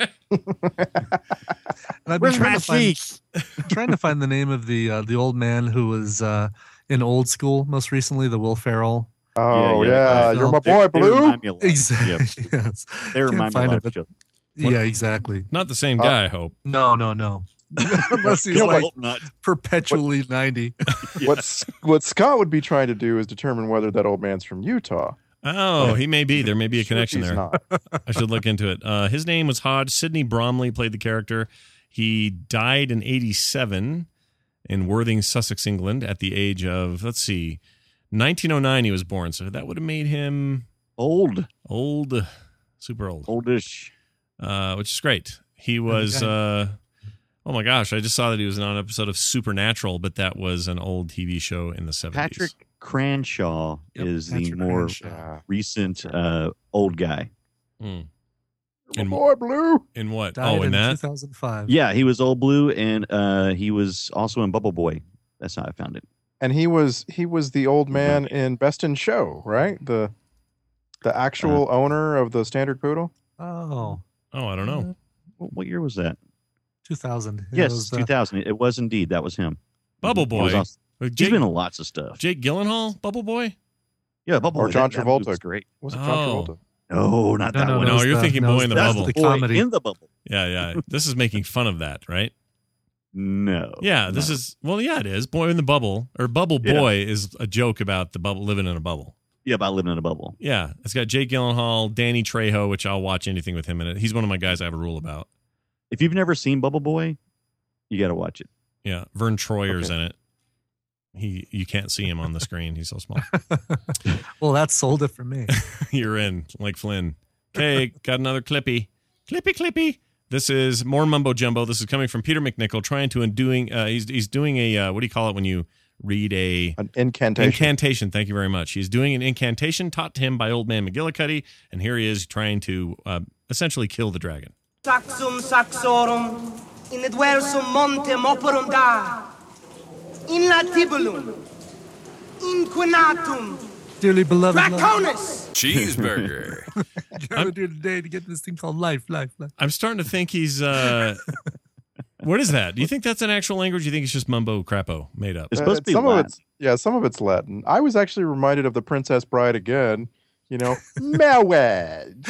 And I've been Where's trying my to find, seats? trying to find the name of the uh, the old man who was uh, in Old School most recently, the Will Ferrell. Oh Yeah, yeah, yeah. you're my They- boy, they Blue. remind me a lot. Exactly. Yep. Yes. They Can't remind me a find lot it, of but- each other. Yeah, exactly. Not the same Uh, guy, I hope. No, no, no. Unless he's You know like what? Not. perpetually ninety. What S- what Scott would be trying to do is determine whether that old man's from Utah. Oh, he may be. There may be a Sure connection he's there. not. I should look into it. Uh, his name was Hodge. Sidney Bromley played the character. He died in eighty-seven in Worthing, Sussex, England, at the age of, let's see, nineteen oh nine he was born. So that would have made him Old. old, super old, Oldish. uh, which is great. He was, uh, oh my gosh, I just saw that he was on an episode of Supernatural, but that was an old T V show in the seventies. Patrick Cranshaw Yep, is Patrick the more Cranshaw. Yeah. recent uh, old guy. Mm. My In, boy, Blue. in what? Died Oh, in in that? two thousand five. Yeah, he was Old Blue, and uh, he was also in Bubble Boy. That's how I found it. And he was he was the old man in Best in Show, right? The the actual owner of the Standard Poodle. Oh, Oh, I don't know. What, what year was that? two thousand. It yes, was, uh, two thousand. It was indeed. That was him. Bubble He was Boy. also- With He's Jake, been in lots of stuff. Jake Gyllenhaal, Bubble Boy? Yeah, Bubble Or Boy. John that, that movie Travolta. was great. Was it John Oh. Travolta? No, not No, that no, one. No, that was you're the- thinking that Boy was in the That's Bubble. the The boy comedy. in the bubble. Yeah, yeah. This is making fun of that, right? No. Yeah, this no. is well, yeah, it is. Boy in the Bubble or Bubble Yeah. Boy is a joke about the bubble living in a bubble. Yeah, about living in a bubble. Yeah, it's got Jake Gyllenhaal, Danny Trejo, which I'll watch anything with him in it. He's one of my guys I have a rule about. If you've never seen Bubble Boy, you got to watch it. Yeah, Vern Troyer's Okay. in it. He, you can't see him on the screen. He's so small. well, that sold it for me. You're in, like Flynn. Okay, got another clippy. Clippy, clippy. This is more mumbo jumbo. This is coming from Peter McNichol, trying to and doing. Uh, he's he's doing a uh, what do you call it when you read a An incantation. incantation? Thank you very much. He's doing an incantation taught to him by old man McGillicuddy, and here he is trying to uh, essentially kill the dragon. Saxum saxorum, in adversum montem operum da, in latibulum, inquinatum, Dearly beloved, love, draconis. Cheeseburger. what you gotta do today to get this thing called life, life, life. I'm starting to think he's uh, What is that? Do you think that's an actual language? Do you think it's just mumbo crapo made up? It's supposed to be some Latin. of it's yeah, some of it's Latin. I was actually reminded of The Princess Bride again. You know, marriage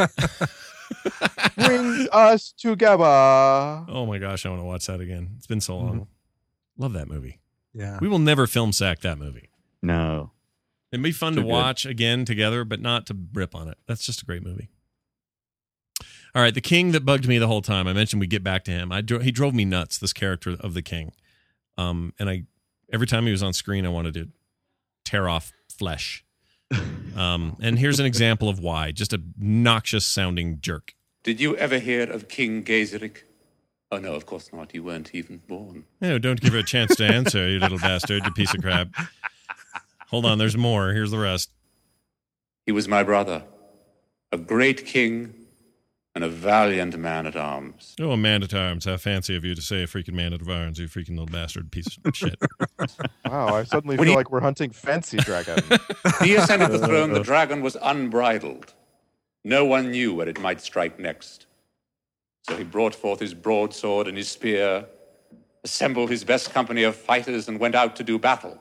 bring us together. Oh my gosh, I want to watch that again. It's been so long. Mm-hmm. Love that movie. Yeah, we will never film sack that movie. No, it'd be fun Too to good. watch again together, but not to rip on it. That's just a great movie. All right, the king that bugged me the whole time. I mentioned we get back to him. I dro- he drove me nuts. This character of the king, um, and I every time he was on screen, I wanted to tear off flesh. Um, and here's an example of why. Just a noxious sounding jerk. Did you ever hear of King Gaiseric? Oh, no, of course not. You weren't even born. No, don't give her a chance to answer, you little bastard, you piece of crap. Hold on, there's more. Here's the rest. He was my brother, a great king and a valiant man at arms. Oh, a man at arms. How fancy of you to say a freaking man at arms, you freaking little bastard piece of shit. Wow, I suddenly When feel he- like we're hunting fancy dragon. He ascended the throne. The dragon was unbridled. No one knew where it might strike next. So he brought forth his broadsword and his spear, assembled his best company of fighters, and went out to do battle.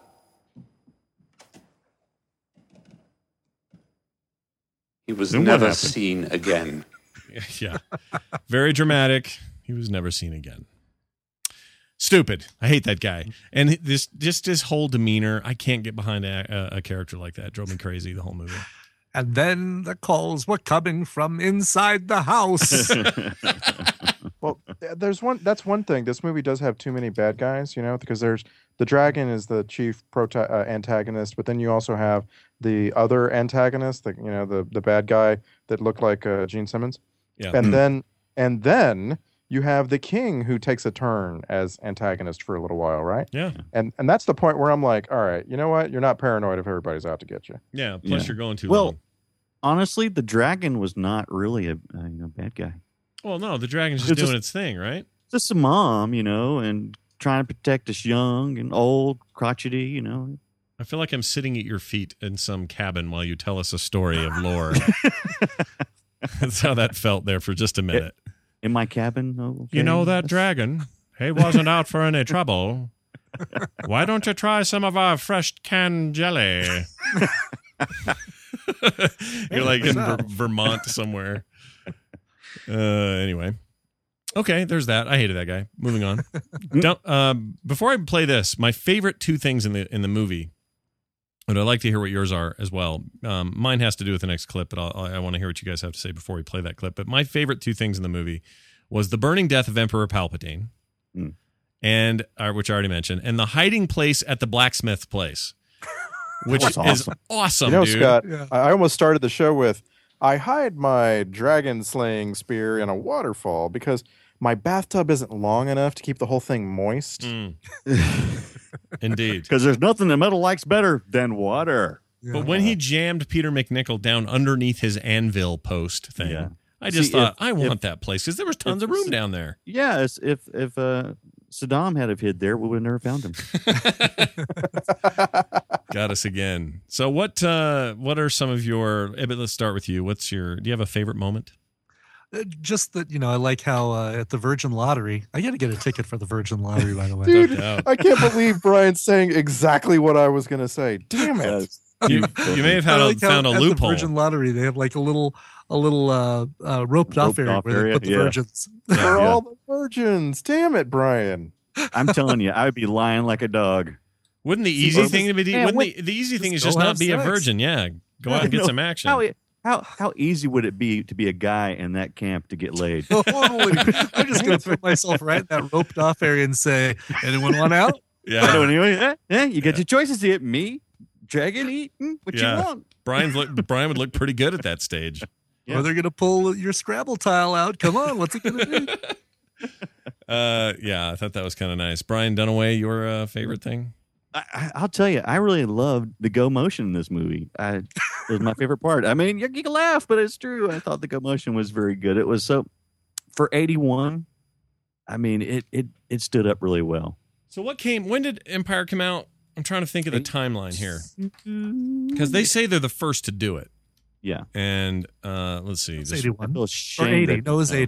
He was Then what never happened? seen again. Yeah. Very dramatic. He was never seen again. Stupid. I hate that guy. And this just his whole demeanor, I can't get behind a, a, a character like that. Drove me crazy the whole movie. And then the calls were coming from inside the house. Well, th- there's one. That's one thing. This movie does have too many bad guys, you know, because there's the dragon is the chief prota- uh, antagonist, but then you also have the other antagonist, the you know the the bad guy that looked like uh, Gene Simmons, Yeah. and Mm. then and then you have the king who takes a turn as antagonist for a little while, right? Yeah. And and that's the point where I'm like, all right, you know what? You're not paranoid if everybody's out to get you. Yeah. Plus, Yeah. you're going too well, long. honestly, the dragon was not really a, a you know bad guy. Well, no, the dragon's just It's doing just- its thing, right? Just a mom, you know, and trying to protect us young and old, crotchety, you know. I feel like I'm sitting at your feet in some cabin while you tell us a story of lore. That's how that felt there for just a minute. In my cabin, oh, okay. You know that dragon? He wasn't out for any trouble. Why don't you try some of our fresh canned jelly? You're like in Ver- Vermont somewhere. Uh, anyway. Okay, there's that. I hated that guy. Moving on. Don't, uh, before I play this, my favorite two things in the in the movie, and I'd like to hear what yours are as well. Um, mine has to do with the next clip, but I'll, I want to hear what you guys have to say before we play that clip. But my favorite two things in the movie was the burning death of Emperor Palpatine, Mm. and uh, which I already mentioned, and the hiding place at the blacksmith place, which That's is awesome. awesome, you know, dude. Scott, Yeah. I I almost started the show with, I hide my dragon slaying spear in a waterfall because my bathtub isn't long enough to keep the whole thing moist. Mm. Indeed. Because there's nothing the metal likes better than water. But when he jammed Peter McNichol down underneath his anvil post thing, Yeah. I just See, thought, if- I want if- that place because there was tons if- of room down there. Yeah, it's, if if uh, Saddam had have hid there, we would have never found him. Got us again. So what uh, what are some of your, Ibbot, let's start with you. What's your, do you have a favorite moment? Uh, Just that, you know, I like how uh, at the Virgin Lottery, I got to get a ticket for the Virgin Lottery, by the way. Dude, No doubt. I can't believe Brian's saying exactly what I was going to say. Damn it. You, you may have had I a, like how found a at loophole. The Virgin Lottery, they have like a little, a little uh, uh, roped off Roped area off where they area, put the yeah. virgins. For Yeah. all the virgins. Damn it, Brian. I'm telling you, I would be lying like a dog. Wouldn't the easy or- thing to be, Man, wouldn't what- the, the easy thing is just just go not have be a sex. virgin. Yeah. Go out and get No, some action. How, how how easy would it be to be a guy in that camp to get laid? Totally. I'm just going to put myself right in that roped off area and say, anyone want out? I Yeah. know anyway. Eh, eh, you get your choices here. Me, dragon, eating what Yeah. you want. Brian's look, Brian would look pretty good at that stage. Yeah. Or they're going to pull your Scrabble tile out. Come on, what's it going to be? Uh, yeah, I thought that was kind of nice. Brian Dunaway, your uh, favorite thing? I, I- I'll tell you, I really loved the go motion in this movie. I, it was my favorite part. I mean, you, you can laugh, but it's true. I thought the go motion was very good. It was so for eighty-one. I mean, it it it stood up really well. So what came, when did Empire come out? I'm trying to think of the timeline here. Because they say they're the first to do it. Yeah, And uh, let's see. It's Just- I eighty-one. feel Or ashamed eighty. that- No, it was eighty.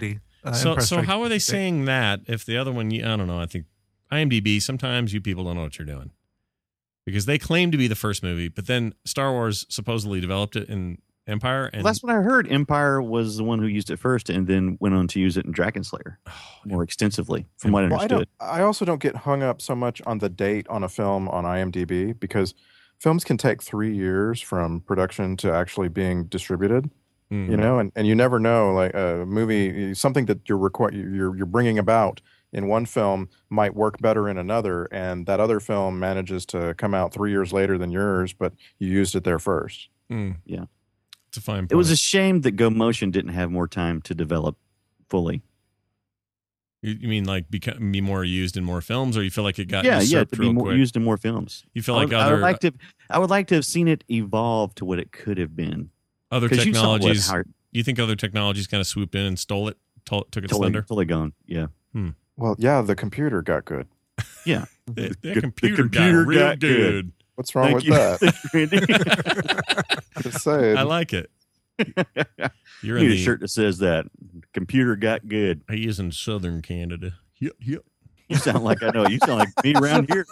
Uh, so, Empire so Strikes how are they Back. saying that if the other one? I don't know. I think IMDb. Sometimes you people don't know what you're doing because they claim to be the first movie, but then Star Wars supposedly developed it in Empire. And Well, that's what I heard. Empire was the one who used it first, and then went on to use it in Dragon Slayer more extensively, from what I Well, I understood. don't. I also don't get hung up so much on the date on a film on IMDb because films can take three years from production to actually being distributed. Mhm. You know, and, and you never know. Like a movie, something that you're requ- you're you're bringing about in one film might work better in another, and that other film manages to come out three years later than yours, but you used it there first. Mm. Yeah. It's a fine point. It was a shame that Go Motion didn't have more time to develop fully. You, you mean like become, be more used in more films, or you feel like it got yeah, yeah, usurped to be real more, quick? used in more films. You feel I like would, I other would like to, I would like to have seen it evolve to what it could have been. other 'Cause you saw what technologies? Howard- You think other technologies kind of swooped in and stole it, to, took its Totally, thunder? totally gone. Yeah. Hmm. Well, yeah, the computer got good. Yeah. The, the The computer, computer got real got good. good. What's wrong Thank with you. that? Thank you, Randy. Just saying. I like it. You're in Need a the shirt that says that. Computer got good. He is in southern Canada. Yep, yep. You sound like I know. You sound like me around here.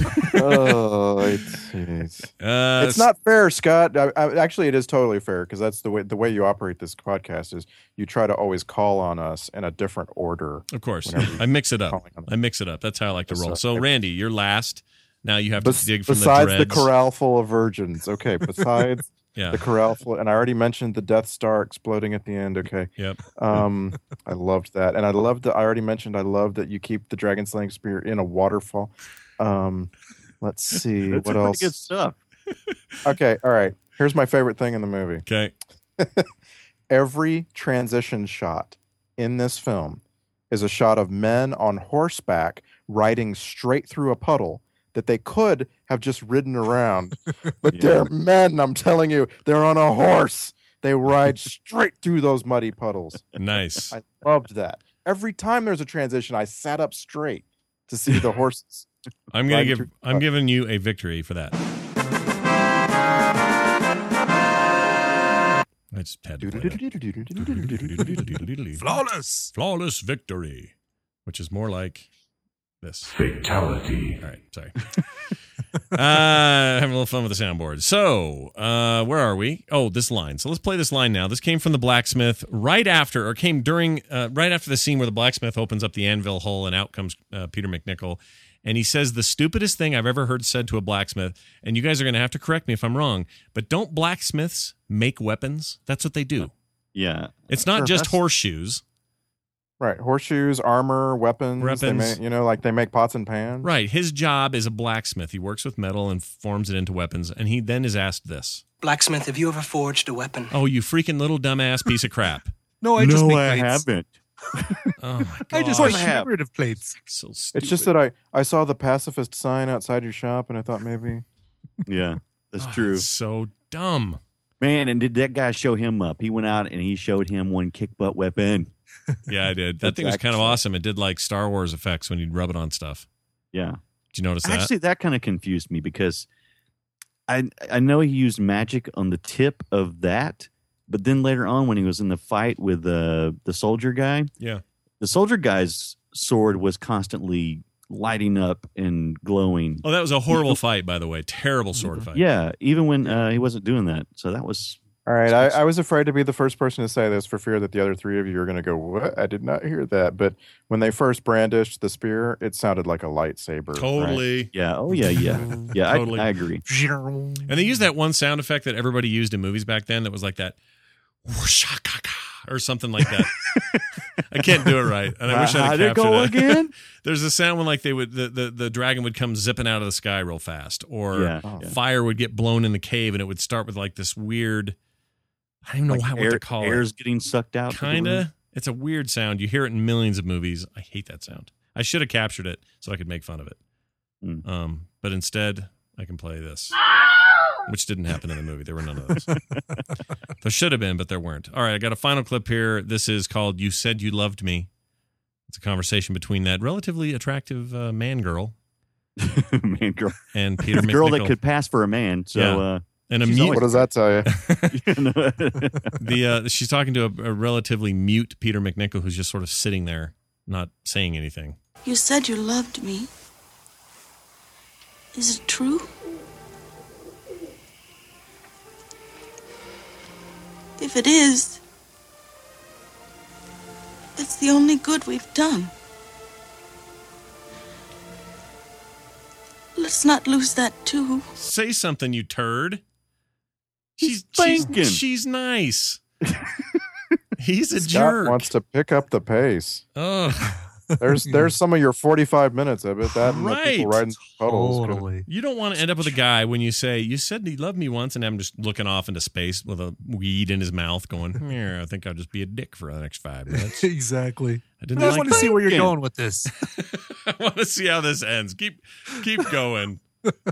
oh, it's, it's, Uh, it's not fair, Scott. I, I, actually, it is totally fair because that's the way the way you operate this podcast is you try to always call on us in a different order. Of course, whenever I mix it up. calling on I mix it up. That's how I like to Yes, roll. sir. So, Randy, you're last. Now you have to Bes- dig from besides the the, dreads. corral full of virgins. Okay, besides Yeah. the corral full, and I already mentioned the Death Star exploding at the end. Okay. Yep. Um, I loved that, and I loved that. I already mentioned I love that you keep the dragon slaying spear in a waterfall. Um, let's see That's what pretty else. good stuff. Okay, all right. Here's my favorite thing in the movie. Okay. Every transition shot in this film is a shot of men on horseback riding straight through a puddle that they could have just ridden around. But Yeah. they're men, I'm telling you. They're on a horse. They ride straight through those muddy puddles. Nice. I loved that. Every time there's a transition, I sat up straight to see the horses. I'm gonna riding give. through the I'm puddle. giving you a victory for that. I just had to play that. Flawless. Flawless victory, which is more like this. Fatality. All right, sorry. uh, having a little fun with the soundboard. So, uh, where are we? Oh, this line. So let's play this line now. This came from the blacksmith right after, or came during, uh, right after the scene where the blacksmith opens up the anvil hole and out comes uh, Peter McNichol. And he says the stupidest thing I've ever heard said to a blacksmith. And you guys are going to have to correct me if I'm wrong, but don't blacksmiths make weapons? That's what they do. Yeah. It's not Sure, just that's- horseshoes. Right. Horseshoes, armor, weapons. They Weapons. make, you know, like they make pots and pans. Right. His job is a blacksmith. He works with metal and forms it into weapons. And he then is asked this. Blacksmith, have you ever forged a weapon? Oh, you freaking little dumbass piece of crap. No, I just no, make I plates. haven't. Oh, my God. I just Of course make I have. commemorative plates. So stupid. It's just that I, I saw the pacifist sign outside your shop and I thought maybe. Yeah, that's Oh, true. it's so dumb. Man, and did that guy show him up? He went out and he showed him one kick butt weapon. Yeah, I did. That That's thing was kind of actually- awesome. It did like Star Wars effects when you'd rub it on stuff. Yeah. Did you notice that? Actually, that kind of confused me because I I know he used magic on the tip of that, but then later on when he was in the fight with the the soldier guy, Yeah. the soldier guy's sword was constantly lighting up and glowing. Oh, that was a horrible fight, by the way. Terrible sword fight. Yeah, even when uh, he wasn't doing that. So that was All right. I, I was afraid to be the first person to say this for fear that the other three of you are going to go, what? I did not hear that. But when they first brandished the spear, it sounded like a lightsaber. right? Totally. yeah. Oh yeah, yeah, yeah. Totally. I, I agree. And they used that one sound effect that everybody used in movies back then that was like that whoosh-a-ka-ka, or something like that. I can't do it right. And I wish I How'd had it go captured it. again? There's a sound when like they would the, the, the dragon would come zipping out of the sky real fast, or Yeah, yeah. fire would get blown in the cave and it would start with like this weird I don't even know Like how, what air, to call air's it. getting sucked out. Kind of. It's a weird sound. You hear it in millions of movies. I hate that sound. I should have captured it so I could make fun of it. Mm. Um, but instead, I can play this, which didn't happen in the movie. There were none of those. There should have been, but there weren't. All right, I got a final clip here. This is called "You Said You Loved Me." It's a conversation between that relatively attractive uh, man girl man girl and Peter the girl McNichol. that could pass for a man. So Yeah. uh, And a She's mute. always- What does that tell you? the uh, she's talking to a, a relatively mute Peter McNichol who's just sort of sitting there, not saying anything. You said you loved me. Is it true? If it is, it's the only good we've done. Let's not lose that too. Say something, you turd. She's thinking. she's, she's nice. He's a Scott jerk. wants to pick up the pace. Oh, There's there's some of your forty-five minutes of it. That and the Right. people riding puddles. could- Totally. you don't want to end up with a guy when you say you said he loved me once, and I'm just looking off into space with a weed in his mouth, going, "Yeah, I think I'll just be a dick for the next five minutes." Exactly. I didn't I just like want to see where you're thinking. going with this. I want to see how this ends. Keep keep going.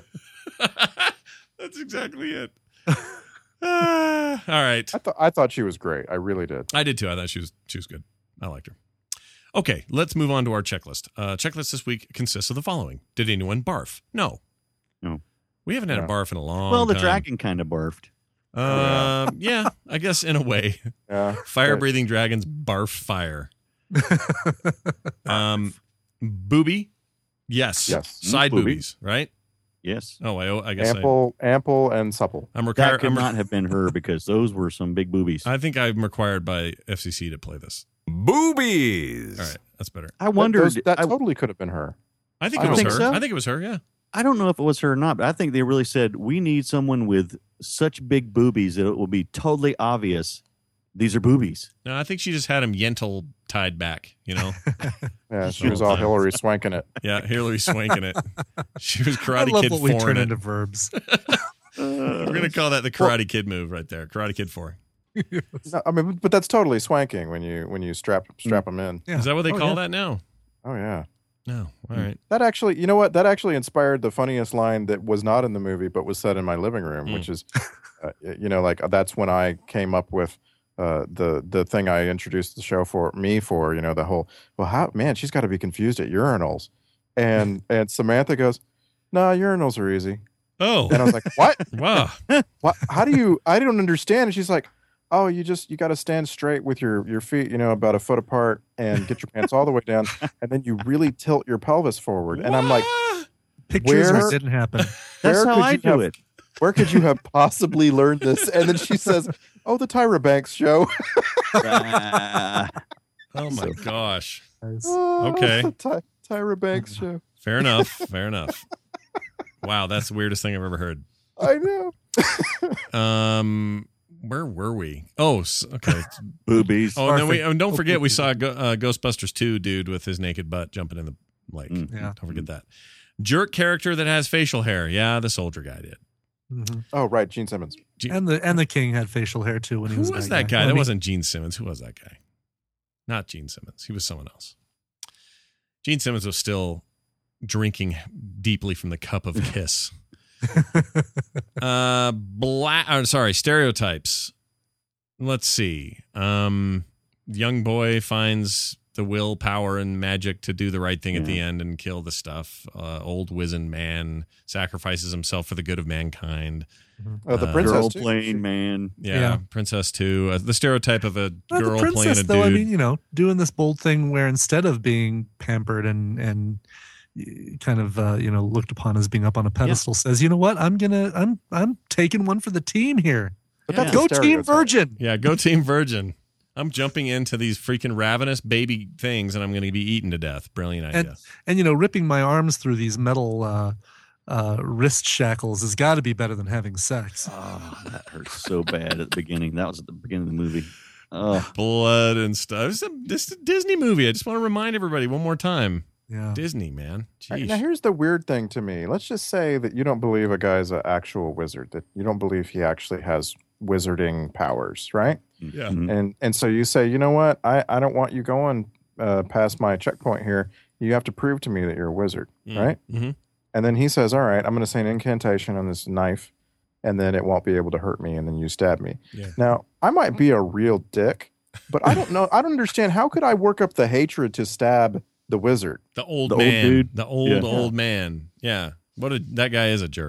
That's exactly it. Ah, all right. I thought I thought she was great. I really did. I did too. I thought she was she was good. I liked her. Okay, let's move on to our checklist. Uh, checklist this week consists of the following: Did anyone barf? No, No. we haven't had a No. barf in a long. Well, the time. dragon kind of barfed. Um, yeah, I guess in a way, Yeah. fire Right. breathing dragons barf fire. um, booby, yes, Yes. side Booby. boobies, right? Yes. Oh, I, I guess I, Ample, ample, and supple. I'm That required. could I'm, not have been her because those were some big boobies. I, I think I'm required by F C C to play this. Boobies. All right, that's better. wondered. That, those- that I, totally could have been her. I think I it was think her. so. I think it was her. Yeah. I don't know if it was her or not, but I think they really said we need someone with such big boobies that it will be totally obvious these are boobies. No, I think she just had him Yentl tied back. You know. Yeah, she The was whole all time. Hillary swanking it. Yeah, Hillary swanking it. She was I Karate love Kid what we four turn in it. into verbs. We're gonna call that the Karate Kid move right there. Karate Kid four. No, I mean, but that's totally swanking when you when you strap strap them in. Yeah. Is that what they Oh, call yeah. that now? Oh yeah. No. All right. That actually, you know what? That actually inspired the funniest line that was not in the movie but was said in my living room, Mm. which is, uh, you know, like that's when I came up with uh, the the thing I introduced the show for me for. You know, the whole well, how man, she's got to be confused at urinals, and and Samantha goes, "No, urinals are easy." Oh. And I was like, "What? Wow. What? How do you? I don't understand." And she's like, "Oh, you just you got to stand straight with your your feet, you know, about a foot apart, and get your pants all the way down, and then you really tilt your pelvis forward." And I'm like, Pictures Where- it didn't happen. That's Where how could I you do have- it. "Where could you have possibly learned this?" And then she says, "Oh, the Tyra Banks show." Ah. Oh my gosh. Oh, Okay. the Ty- Tyra Banks show. Fair enough. Fair enough. Wow, that's the weirdest thing I've ever heard. I know. Um, where were we? Oh, s- okay. Boobies. Oh, and then we and don't forget we saw Go, uh, Ghostbusters two dude with his naked butt jumping in the lake. Mm. Yeah. Don't forget that. Jerk character that has facial hair. Yeah, the soldier guy did. Mhm. Oh, right, Gene Simmons. Gene- And the and the king had facial hair too when he Who was, was that that guy? I That mean, wasn't Gene Simmons. Who was that guy? Not Gene Simmons. He was someone else. Gene Simmons was still drinking deeply from the cup of Kiss. uh, black. Oh, sorry, stereotypes. Let's see. Um, young boy finds the will, power, and magic to do the right thing at the Yeah. end and kill the stuff. Uh, old wizened man sacrifices himself for the good of mankind. Oh, the Uh, princess Girl too. playing man. Yeah, Yeah. Princess too. Uh, the stereotype of a Well, girl the princess, playing a though, dude. I mean, you know, doing this bold thing where instead of being pampered and and y- kind of uh, you know looked upon as being up on a pedestal, says, you know what, I'm gonna, I'm, I'm taking one for the team here. But Yeah. that's Go a Team stereotype. Virgin. Yeah, go Team Virgin. I'm jumping into these freaking ravenous baby things and I'm going to be eaten to death. Brilliant idea. And and you know, ripping my arms through these metal uh, uh, wrist shackles has got to be better than having sex. Oh, that hurt so bad at the beginning. That was at the beginning of the movie. Oh, Blood and stuff. It's a, this is a Disney movie. I just want to remind everybody one more time. Yeah. Disney, man. All right, Jeez. now here's the weird thing to me. Let's just say that you don't believe a guy's an actual wizard. That you don't believe he actually has wizarding powers, right? Yeah. Mhm. And and so you say, you know what? I, I don't want you going uh, past my checkpoint here. You have to prove to me that you're a wizard, right? Mm-hmm. And then he says, all right, I'm going to say an incantation on this knife, and then it won't be able to hurt me, and then you stab me. Yeah. Now, I might be a real dick, but I don't know. I don't understand. How could I work up the hatred to stab the wizard? The old The old man. dude? The old, Yeah. old man. Yeah. What a, that guy is a jerk.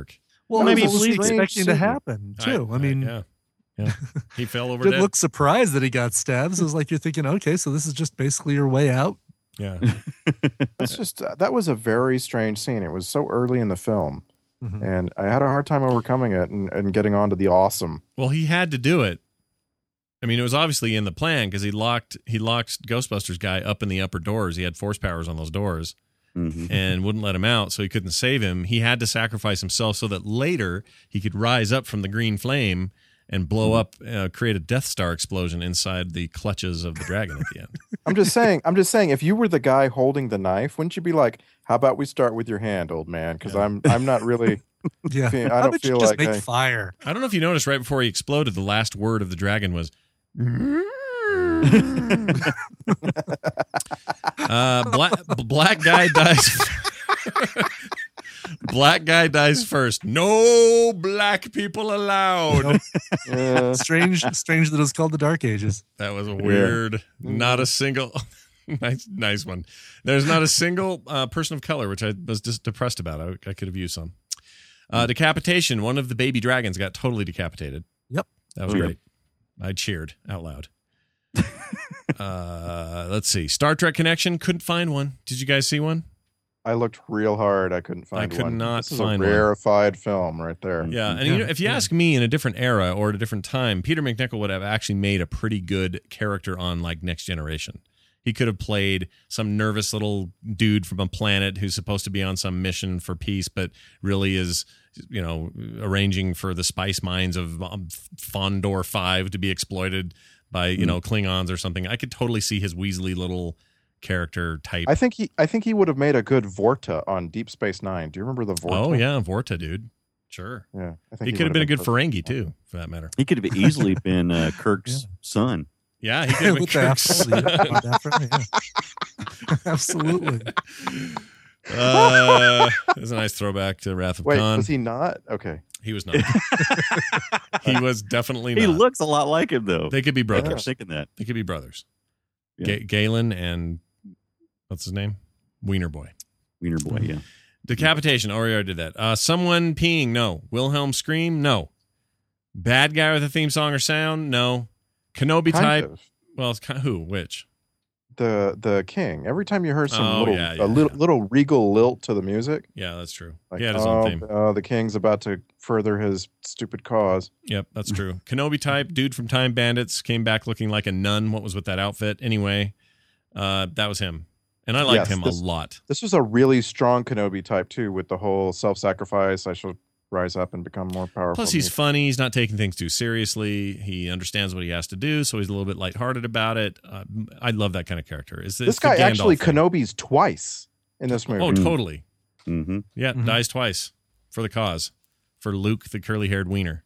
Well, maybe what was he sleep- expecting to sleep- happen too? I, I- mean, yeah, yeah. He fell over didn't dead. look surprised that he got stabbed. So it was like you're thinking, okay, so this is just basically your way out. Yeah, That's just uh, that was a very strange scene. It was so early in the film, Mhm. and I had a hard time overcoming it and, and getting on to the awesome. Well, he had to do it. I mean, it was obviously in the plan because he locked he locked Ghostbusters guy up in the upper doors. He had force powers on those doors Mhm. and wouldn't let him out, so he couldn't save him. He had to sacrifice himself so that later he could rise up from the green flame and blow up, uh, create a Death Star explosion inside the clutches of the dragon at the end. I'm just saying. I'm just saying. If you were the guy holding the knife, wouldn't you be like, "How about we start with your hand, old man?" Because I'm I'm not really. Yeah, fe- I How don't about you feel just like make I- fire. I don't know if you noticed right before he exploded, the last word of the dragon was. uh, black black guy dies. Black guy dies first. No black people allowed. Yeah. Strange, strange that it was called the Dark Ages. That was a weird. Not a single. nice, nice one. There's not a single uh, person of color, which I was just depressed about. I, I could have used some. Uh, decapitation. One of the baby dragons got totally decapitated. Yep. That was Yep. great. I cheered out loud. uh, let's see. Star Trek Connection. Couldn't find one. Did you guys see one? I looked real hard. I couldn't find I could one. not this is find a one. rarefied film right there. Yeah, and Yeah, you know, if you yeah. ask me, in a different era or at a different time, Peter McNichol would have actually made a pretty good character on like Next Generation. He could have played some nervous little dude from a planet who's supposed to be on some mission for peace, but really is, you know, arranging for the spice mines of um, Fondor Five to be exploited by, you know, Klingons or something. I could totally see his Weasley little character type. I think he. I think he would have made a good Vorta on Deep Space Nine. Do you remember the Vorta? Oh yeah, Vorta, dude. Sure. Yeah. I think He could have been a good perfect. Ferengi too, for that matter. He could have easily been uh, Kirk's son. Yeah, he could have been With the Kirk's apple, yeah, son. definitely, yeah. Absolutely. Uh, there's a nice throwback to Wrath of Wait, Khan. was he not? Okay. He was not. He was definitely not. He looks a lot like him, though. They could be I kept brothers. thinking that. They could be brothers. Yeah. Ga- Galen and what's his name? Wiener Boy. Wiener Boy, yeah. Decapitation. Oh, we already did that. Uh, someone peeing. No. Wilhelm scream. No. Bad guy with a theme song or sound. No. Kenobi Kind type. of. Well, it's kind of, who? Which? The the king. Every time you heard some Oh, little yeah, yeah, a little yeah. little regal lilt to the music, Yeah, that's true. like he had his oh, own theme. oh, the king's about to further his stupid cause. Yep, that's true. Kenobi type, dude from Time Bandits, came back looking like a nun. What was with that outfit? Anyway, uh, that was him. And I liked Yes, him this- a lot. This was a really strong Kenobi type too, with the whole self-sacrifice. I shall rise up and become more powerful. Plus, he's funny. He's not taking things too seriously. He understands what he has to do, so he's a little bit lighthearted about it. Uh, I love that kind of character. It's, this it's the guy Gandalf actually thing. Kenobis twice in this movie. Oh, totally. Mm-hmm. Yeah, dies twice for the cause, for Luke, the curly-haired wiener.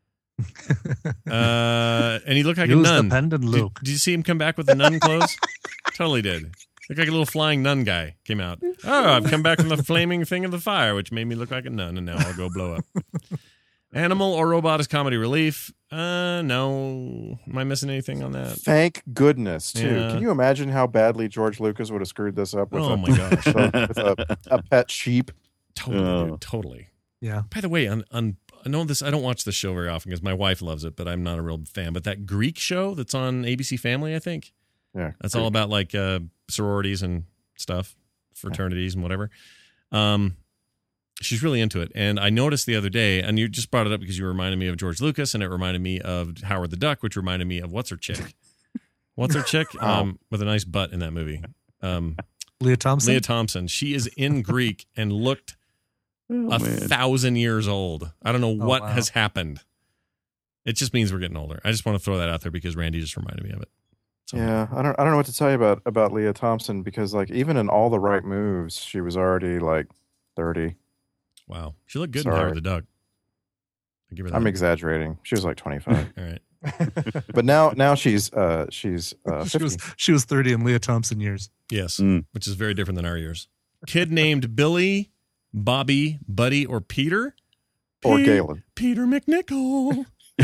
uh, and he looked like Use a the nun. pendant, Did- Luke. Did, you see him come back with the nun clothes? Totally did. Looked like a little flying nun guy came out. Oh, I've come back from the flaming thing of the fire, which made me look like a nun, and now I'll go blow up. Animal or robot is comedy relief? Uh, no. Am I missing anything on that? Thank goodness, too. Yeah. Can you imagine how badly George Lucas would have screwed this up with, Oh a, my gosh. with, a, with a, a pet sheep? Totally, Oh. dude, totally. Yeah. By the way, on, on I know this. I don't watch this show very often because my wife loves it, but I'm not a real fan. But that Greek show that's on A B C Family, I think, Yeah, that's all about like uh, sororities and stuff, fraternities and whatever. Um, she's really into it, and I noticed the other day, and you just brought it up because you reminded me of George Lucas, and it reminded me of Howard the Duck, which reminded me of what's her chick, what's her chick, um, with a nice butt in that movie, um, Leah Thompson. Leah Thompson. She is in Greek and looked Oh, a man. thousand years old. I don't know Oh, what wow. has happened. It just means we're getting older. I just want to throw that out there because Randy just reminded me of it. So, Yeah, I don't I don't know what to tell you about about Leah Thompson because like even in All the Right Moves, she was already like thirty. Wow. She looked good Sorry. in Howard the Duck. I give her that. I'm exaggerating. She was like twenty-five. All right. But now now she's uh she's uh she fifty. was she was thirty in Leah Thompson years. Yes. Mm. Which is very different than our years. Kid named Billy, Bobby, Buddy, or Peter. Or Pe- Galen. Peter McNichol.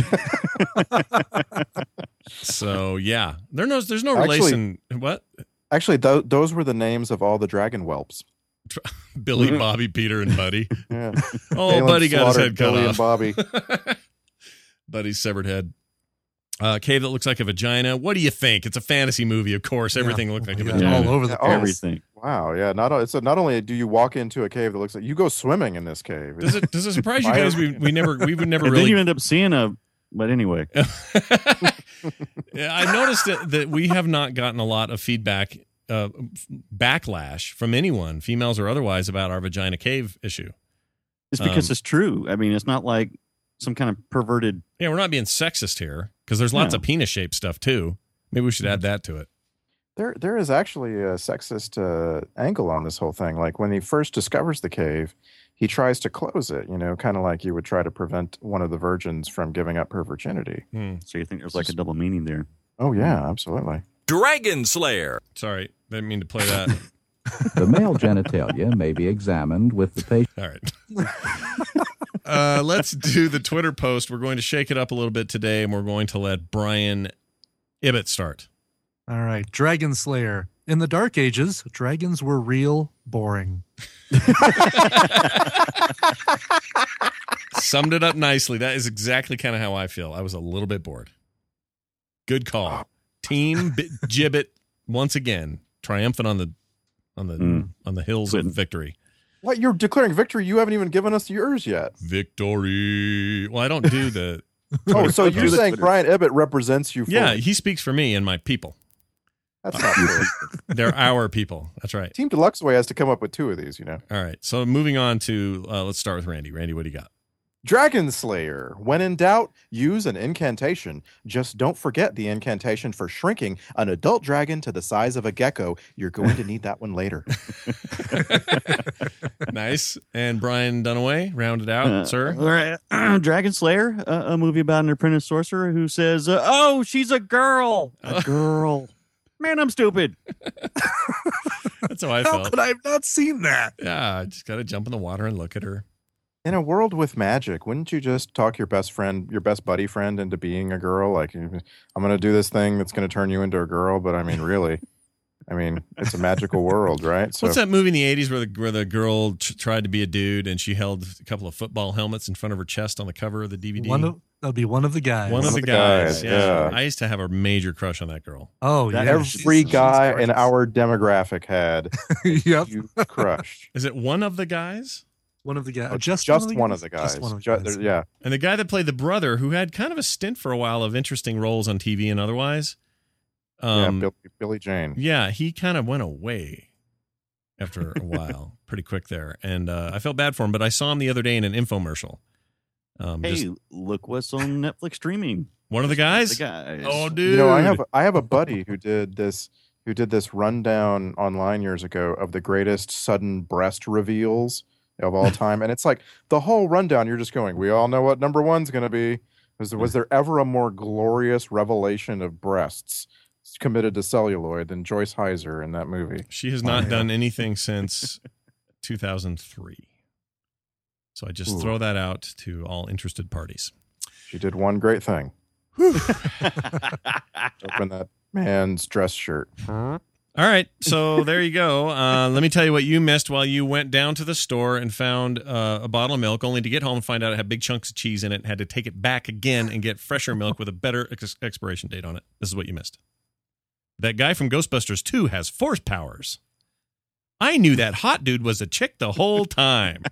So yeah, there no, there's no Actually- relation. What? Actually, th- those were the names of all the dragon whelps. Billy, Bobby, Peter, and Buddy. Yeah. Oh, Galen Buddy got his slaughtered head cut Billy off. and Bobby. Buddy's severed head. Uh, cave that looks like a vagina. What do you think? It's a fantasy movie, of course. Everything Yeah. looked like a Yeah, vagina. all over the Oh, place. Everything. Wow, yeah. Not o- so not only do you walk into a cave that looks like you go swimming in this cave. Does it does it surprise you Why- guys? We we never we would never And really. then you end up seeing a. But anyway, Yeah, I noticed that, that we have not gotten a lot of feedback, uh, backlash from anyone, females or otherwise, about our vagina cave issue. it's because Um, it's true. I mean, it's not like some kind of perverted. Yeah, we're not being sexist here because there's lots No. of penis shaped stuff too. Maybe we should add that to it. There, there is actually a sexist uh, angle on this whole thing. Like when he first discovers the cave, he tries to close it. You know, kind of like you would try to prevent one of the virgins from giving up her virginity. Hmm. So you think there's like a double meaning there? Oh yeah, absolutely. Dragon Slayer. Sorry, didn't mean to play that. The male genitalia may be examined with the patient. All right. uh, let's do the Twitter post. We're going to shake it up a little bit today, and we're going to let Brian Ibbett start. All right, Dragon Slayer. In the Dark Ages, dragons were real boring. Summed it up nicely. That is exactly kind of how I feel. I was a little bit bored. Good call. Team B- Gibbet once again triumphant on the on the Mm. on the hills of victory. What, you're declaring victory? You haven't even given us yours yet. Victory. Well, I don't do the. Oh, so you're Do the saying Twitter. Brian Ibbett represents you? Fully. Yeah, he speaks for me and my people. That's not true. They're our people. That's right. Team Deluxe Way has to come up with two of these. You know. All right. So moving on to uh, let's start with Randy. Randy, what do you got? Dragon Slayer. When in doubt, use an incantation. Just don't forget the incantation for shrinking an adult dragon to the size of a gecko. You're going to need that one later. Nice. And Brian Dunaway, round it out, Uh, sir. all right. Dragon Slayer, uh, a movie about an apprentice sorcerer who says, uh, "Oh, she's a girl, a girl." Man, I'm stupid. That's how I How felt. could I have not seen that? Yeah, I just got to jump in the water and look at her. In a world with magic, wouldn't you just talk your best friend, your best buddy friend, into being a girl? Like, I'm going to do this thing that's going to turn you into a girl. But I mean, really, I mean, it's a magical world, right? So What's that movie in the eighties where the where the girl t- tried to be a dude and she held a couple of football helmets in front of her chest on the cover of the D V D? One of, that'll be one of the guys. One of the guys. guys, Yeah. yeah. I used to have a major crush on that girl. Oh, That- yeah. every she's- guy she's in gorgeous. our demographic had Yep. you crushed. Is it one of the guys? One of the guys. Oh, just just one of the guys. Just Just one of the Ju- guys. there- yeah. And the guy that played the brother, who had kind of a stint for a while of interesting roles on T V and otherwise. Um, yeah, Billy, Billy Jane. Yeah, he kind of went away after a while, pretty quick there. And uh, I felt bad for him, but I saw him the other day in an infomercial. Um, Hey, just look what's on Netflix streaming. one of the guys? The guys. Oh, dude. You know, I have I have a buddy who did this who did this rundown online years ago of the greatest sudden breast reveals of all time, and it's like the whole rundown. You're just going, we all know what number one's going to be. Was, was there ever a more glorious revelation of breasts committed to celluloid than Joyce Heiser in that movie? She has not done anything since two thousand three. So I just Ooh. throw that out to all interested parties. She did one great thing. Open that man's dress shirt. All right, so there you go. Uh, let me tell you what you missed while you went down to the store and found uh, a bottle of milk, only to get home and find out it had big chunks of cheese in it and had to take it back again and get fresher milk with a better ex- expiration date on it. This is what you missed. That guy from Ghostbusters two has force powers. I knew that hot dude was a chick the whole time.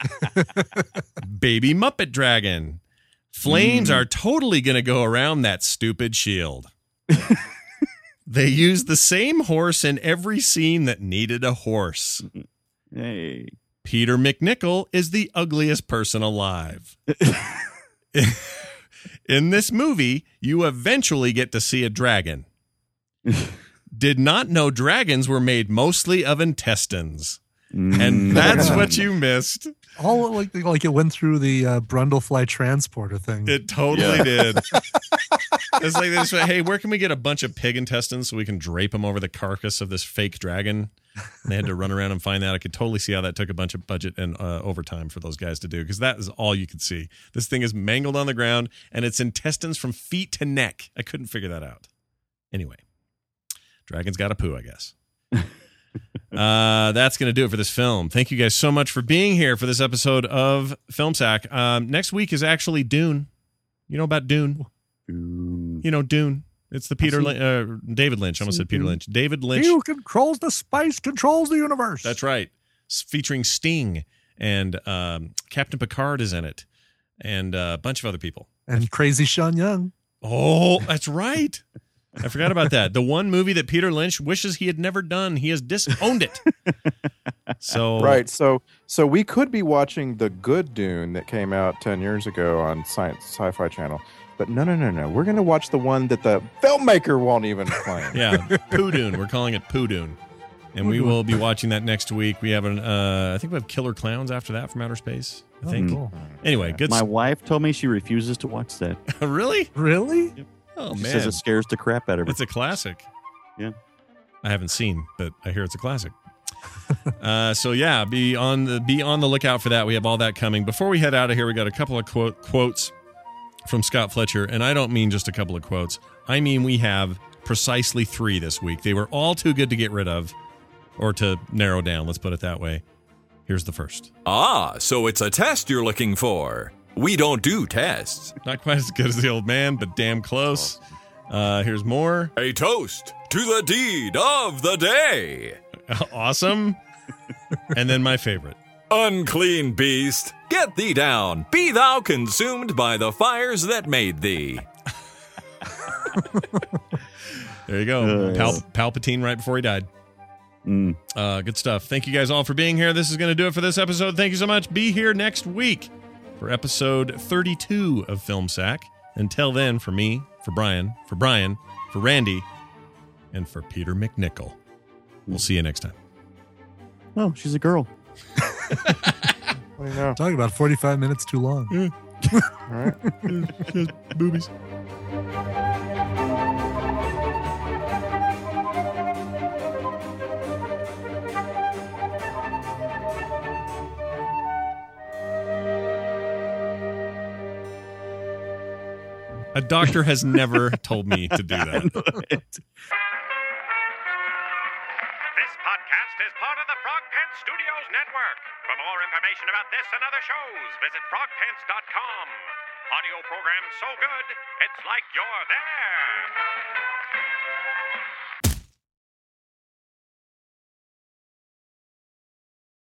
Baby Muppet Dragon. Flames Mm. are totally going to go around that stupid shield. They used the same horse in every scene that needed a horse. Hey. Peter McNichol is the ugliest person alive. In this movie, you eventually get to see a dragon. Did not know dragons were made mostly of intestines. And that's what you missed. All like like it went through the uh, Brundlefly transporter thing. It totally Yeah. did. It's like this. Hey, where can we get a bunch of pig intestines so we can drape them over the carcass of this fake dragon? And they had to run around and find that. I could totally see how that took a bunch of budget and uh, overtime for those guys to do, because that is all you could see. This thing is mangled on the ground, and it's intestines from feet to neck. I couldn't figure that out. Anyway, dragon's got a poo, I guess. uh, that's going to do it for this film. Thank you guys so much for being here for this episode of Film Sack. Um, next week is actually Dune. You know about Dune? Dune. You know Dune. It's the Peter Lin- uh, David Lynch. I almost said Peter Lynch. David Lynch. He who controls the spice controls the universe. That's right. It's featuring Sting, and um, Captain Picard is in it, and uh, a bunch of other people. And Crazy Sean Young. Oh, that's right. I forgot about that. The one movie that Peter Lynch wishes he had never done. He has disowned it. So right. So so we could be watching the good Dune that came out ten years ago on Science Sci-Fi Channel. But no, no, no, no. We're going to watch the one that the filmmaker won't even claim. Yeah, Poo Dune. We're calling it Poo Dune. And we will be watching that next week. We have an, uh, I think we have Killer Clowns after that from outer space. I think. Oh, cool. Anyway, good. My s- wife told me she refuses to watch that. Really? Really? Oh, She man. says it scares the crap out of her. It's a classic. Yeah. I haven't seen, but I hear it's a classic. uh, so yeah, be on the be on the lookout for that. We have all that coming. Before we head out of here, we got a couple of quote, quotes from Scott Fletcher, and I don't mean just a couple of quotes. I mean we have precisely three this week. They were all too good to get rid of, or to narrow down. Let's put it that way. Here's the first. Ah, so it's a test you're looking for. We don't do tests. Not quite as good as the old man, but damn close. Uh, here's more. A toast to the deed of the day. Awesome. And then my favorite. Unclean beast, get thee down. Be thou consumed by the fires that made thee. There you go. Pal- Palpatine right before he died. Mm. Uh, good stuff. Thank you guys all for being here. This is going to do it for this episode. Thank you so much. Be here next week for episode thirty-two of Film Sack. Until then, for me, for Brian, for Brian, for Randy, and for Peter McNichol. We'll see you next time. Oh, she's a girl. What do you know? Talking about forty-five minutes too long. All right. Boobies. A doctor has never told me to do that. This podcast is part of the Frog Pants Studios Network. For more information about this and other shows, visit frog pants dot com. Audio program so good, it's like you're there.